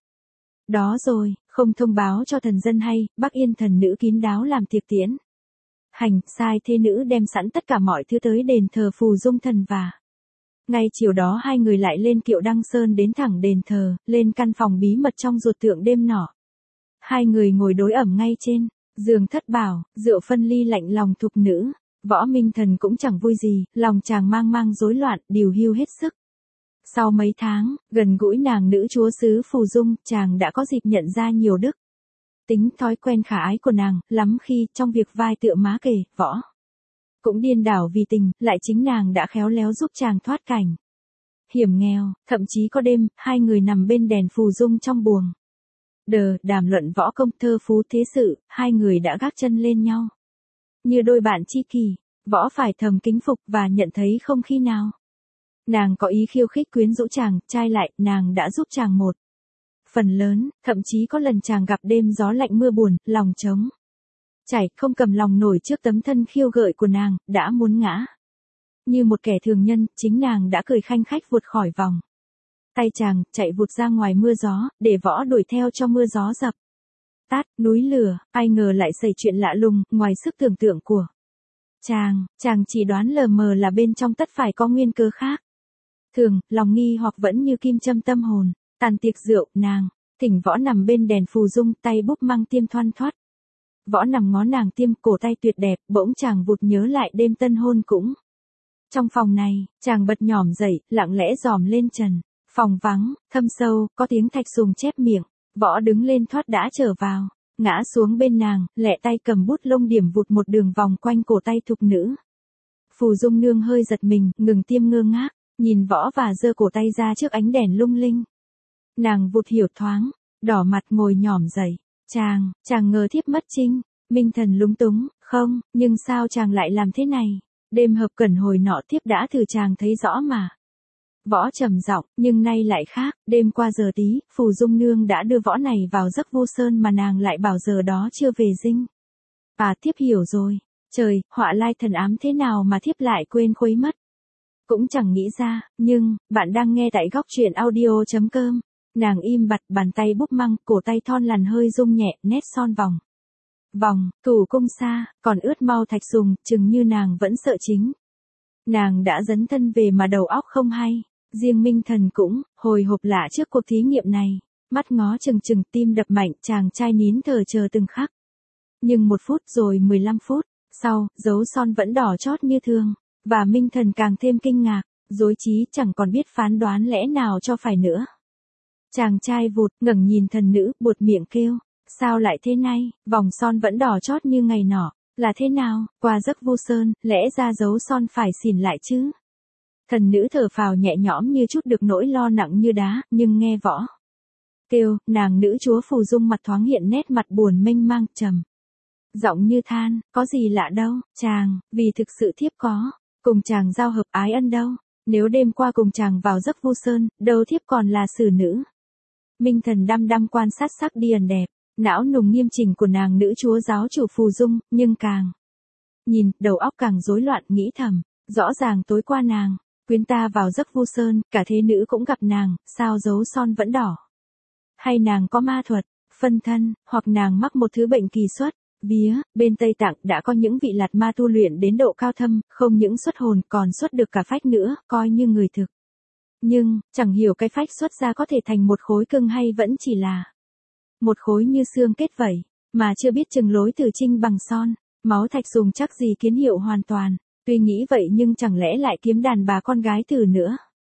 Đó rồi, không thông báo cho thần dân hay, Bắc Yên thần nữ kín đáo làm tiệc tiễn hành, sai thê nữ đem sẵn tất cả mọi thứ tới đền thờ Phù Dung Thần và ngay chiều đó hai người lại lên kiệu Đăng Sơn đến thẳng đền thờ, lên căn phòng bí mật trong ruột tượng đêm nọ. Hai người ngồi đối ẩm ngay trên giường thất bảo, rượu phân ly lạnh lòng thục nữ. Võ Minh Thần cũng chẳng vui gì, lòng chàng mang mang rối loạn, điều hiu hết sức. Sau mấy tháng, gần gũi nàng nữ chúa xứ Phù Dung, chàng đã có dịp nhận ra nhiều đức tính thói quen khả ái của nàng, lắm khi, trong việc vai tựa má kề, võ cũng điên đảo vì tình, lại chính nàng đã khéo léo giúp chàng thoát cảnh hiểm nghèo. Thậm chí có đêm, hai người nằm bên đèn Phù Dung trong buồng đờ, đàm luận võ công thơ phú thế sự, hai người đã gác chân lên nhau như đôi bạn tri kỷ. Võ phải thầm kính phục và nhận thấy không khi nào nàng có ý khiêu khích quyến rũ chàng, trai lại, nàng đã giúp chàng một phần lớn, thậm chí có lần chàng gặp đêm gió lạnh mưa buồn, lòng trống chảy, không cầm lòng nổi trước tấm thân khiêu gợi của nàng, đã muốn ngã Như một kẻ thường nhân, chính nàng đã cười khanh khách vụt khỏi vòng. Tay chàng, chạy vụt ra ngoài mưa gió, để võ đuổi theo cho mưa gió dập. Tát, núi lửa, ai ngờ lại xảy chuyện lạ lùng, ngoài sức tưởng tượng của chàng, chàng chỉ đoán lờ mờ là bên trong tất phải có nguyên cớ khác. Thường, lòng nghi hoặc vẫn như kim châm tâm hồn, tàn tiệc rượu, nàng, thỉnh võ nằm bên đèn phù dung, tay búp măng tiêm thoăn thoắt. Võ nằm ngó nàng tiêm, cổ tay tuyệt đẹp, bỗng chàng vụt nhớ lại đêm tân hôn cũng. Trong phòng này, chàng bật nhỏm dậy, lặng lẽ dòm lên trần. Phòng vắng, thâm sâu, có tiếng thạch sùng chép miệng. Võ đứng lên thoát đã trở vào, ngã xuống bên nàng, lẹ tay cầm bút lông điểm vụt một đường vòng quanh cổ tay thục nữ. Phù Dung nương hơi giật mình, ngừng tiêm ngơ ngác, nhìn võ và giơ cổ tay ra trước ánh đèn lung linh. Nàng vụt hiểu thoáng, đỏ mặt ngồi nhỏm dậy. Chàng, chàng ngờ thiếp mất trinh. Minh Thần lúng túng, không, nhưng sao chàng lại làm thế này? Đêm hợp cẩn hồi nọ thiếp đã thử chàng thấy rõ mà. Võ trầm giọng, nhưng nay lại khác, đêm qua giờ tí, Phù Dung nương đã đưa võ này vào giấc vô sơn mà nàng lại bảo giờ đó chưa về dinh. À, thiếp hiểu rồi. Trời, họa lai thần ám thế nào mà thiếp lại quên khuấy mất. Cũng chẳng nghĩ ra, nhưng, bạn đang nghe tại góc truyện audio chấm com. Nàng im bặt, bàn tay búp măng, cổ tay thon lằn hơi rung nhẹ, nét son vòng. Vòng, thủ cung xa, còn ướt mau thạch sùng, chừng như nàng vẫn sợ chính. Nàng đã dấn thân về mà đầu óc không hay. Riêng Minh Thần cũng, hồi hộp lạ trước cuộc thí nghiệm này. Mắt ngó chừng chừng, tim đập mạnh, chàng trai nín thở chờ từng khắc. Nhưng một phút rồi mười lăm phút, sau, dấu son vẫn đỏ chót như thường. Và Minh Thần càng thêm kinh ngạc, rối trí chẳng còn biết phán đoán lẽ nào cho phải nữa. Chàng trai vụt, ngẩng nhìn thần nữ, buột miệng kêu. Sao lại thế này, vòng son vẫn đỏ chót như ngày nọ, là thế nào, qua giấc vô sơn, lẽ ra dấu son phải xỉn lại chứ. Thần nữ thở phào nhẹ nhõm như chút được nỗi lo nặng như đá, nhưng nghe võ kêu, nàng nữ chúa Phù Dung mặt thoáng hiện nét mặt buồn mênh mang trầm. Giọng như than, có gì lạ đâu, chàng, vì thực sự thiếp có, cùng chàng giao hợp ái ân đâu, nếu đêm qua cùng chàng vào giấc vô sơn, đâu thiếp còn là xử nữ. Minh Thần đăm đăm quan sát sắc điền đẹp, não nùng nghiêm chỉnh của nàng nữ chúa giáo chủ Phù Dung, nhưng càng nhìn, đầu óc càng rối loạn nghĩ thầm, rõ ràng tối qua nàng quyến ta vào giấc vô sơn, cả thế nữ cũng gặp nàng, sao dấu son vẫn đỏ? Hay nàng có ma thuật, phân thân, hoặc nàng mắc một thứ bệnh kỳ xuất? Vía, bên Tây Tạng đã có những vị lạt ma tu luyện đến độ cao thâm, không những xuất hồn còn xuất được cả phách nữa, coi như người thực. Nhưng, chẳng hiểu cái phách xuất ra có thể thành một khối cưng hay vẫn chỉ là một khối như xương kết vảy, mà chưa biết chừng lối từ trinh bằng son, máu thạch sùng chắc gì kiến hiệu hoàn toàn. Tuy nghĩ vậy nhưng chẳng lẽ lại kiếm đàn bà con gái từ nữa.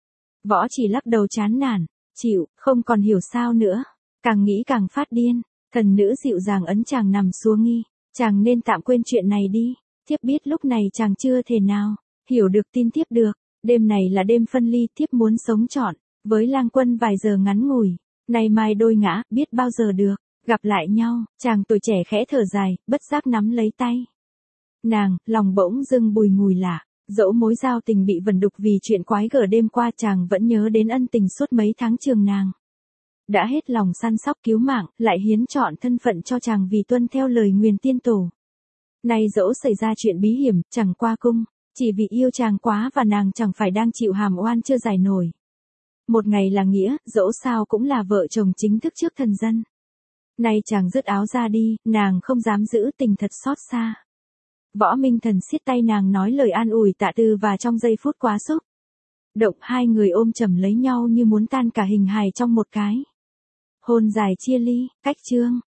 Võ chỉ lắc đầu chán nản, chịu, không còn hiểu sao nữa. Càng nghĩ càng phát điên, thần nữ dịu dàng ấn chàng nằm xuống nghi. Chàng nên tạm quên chuyện này đi. Thiếp biết lúc này chàng chưa thể nào hiểu được tin thiếp được. Đêm này là đêm phân ly, thiếp muốn sống trọn với lang quân vài giờ ngắn ngủi. Nay mai đôi ngã, biết bao giờ được gặp lại nhau. Chàng tuổi trẻ khẽ thở dài, bất giác nắm lấy tay nàng, lòng bỗng dưng bùi ngùi lạ. Dẫu mối giao tình bị vẩn đục vì chuyện quái gở đêm qua, chàng vẫn nhớ đến ân tình suốt mấy tháng trường nàng. Đã hết lòng săn sóc cứu mạng, lại hiến chọn thân phận cho chàng vì tuân theo lời nguyền tiên tổ. Nay dẫu xảy ra chuyện bí hiểm, chẳng qua cung, chỉ vì yêu chàng quá và nàng chẳng phải đang chịu hàm oan chưa giải nổi. Một ngày là nghĩa, dẫu sao cũng là vợ chồng chính thức trước thần dân. Nay chàng dứt áo ra đi, nàng không dám giữ tình thật xót xa. Võ Minh Thần siết tay nàng nói lời an ủi tạ từ và trong giây phút quá xúc động, hai người ôm chầm lấy nhau như muốn tan cả hình hài trong một cái hôn dài chia ly. Cách chương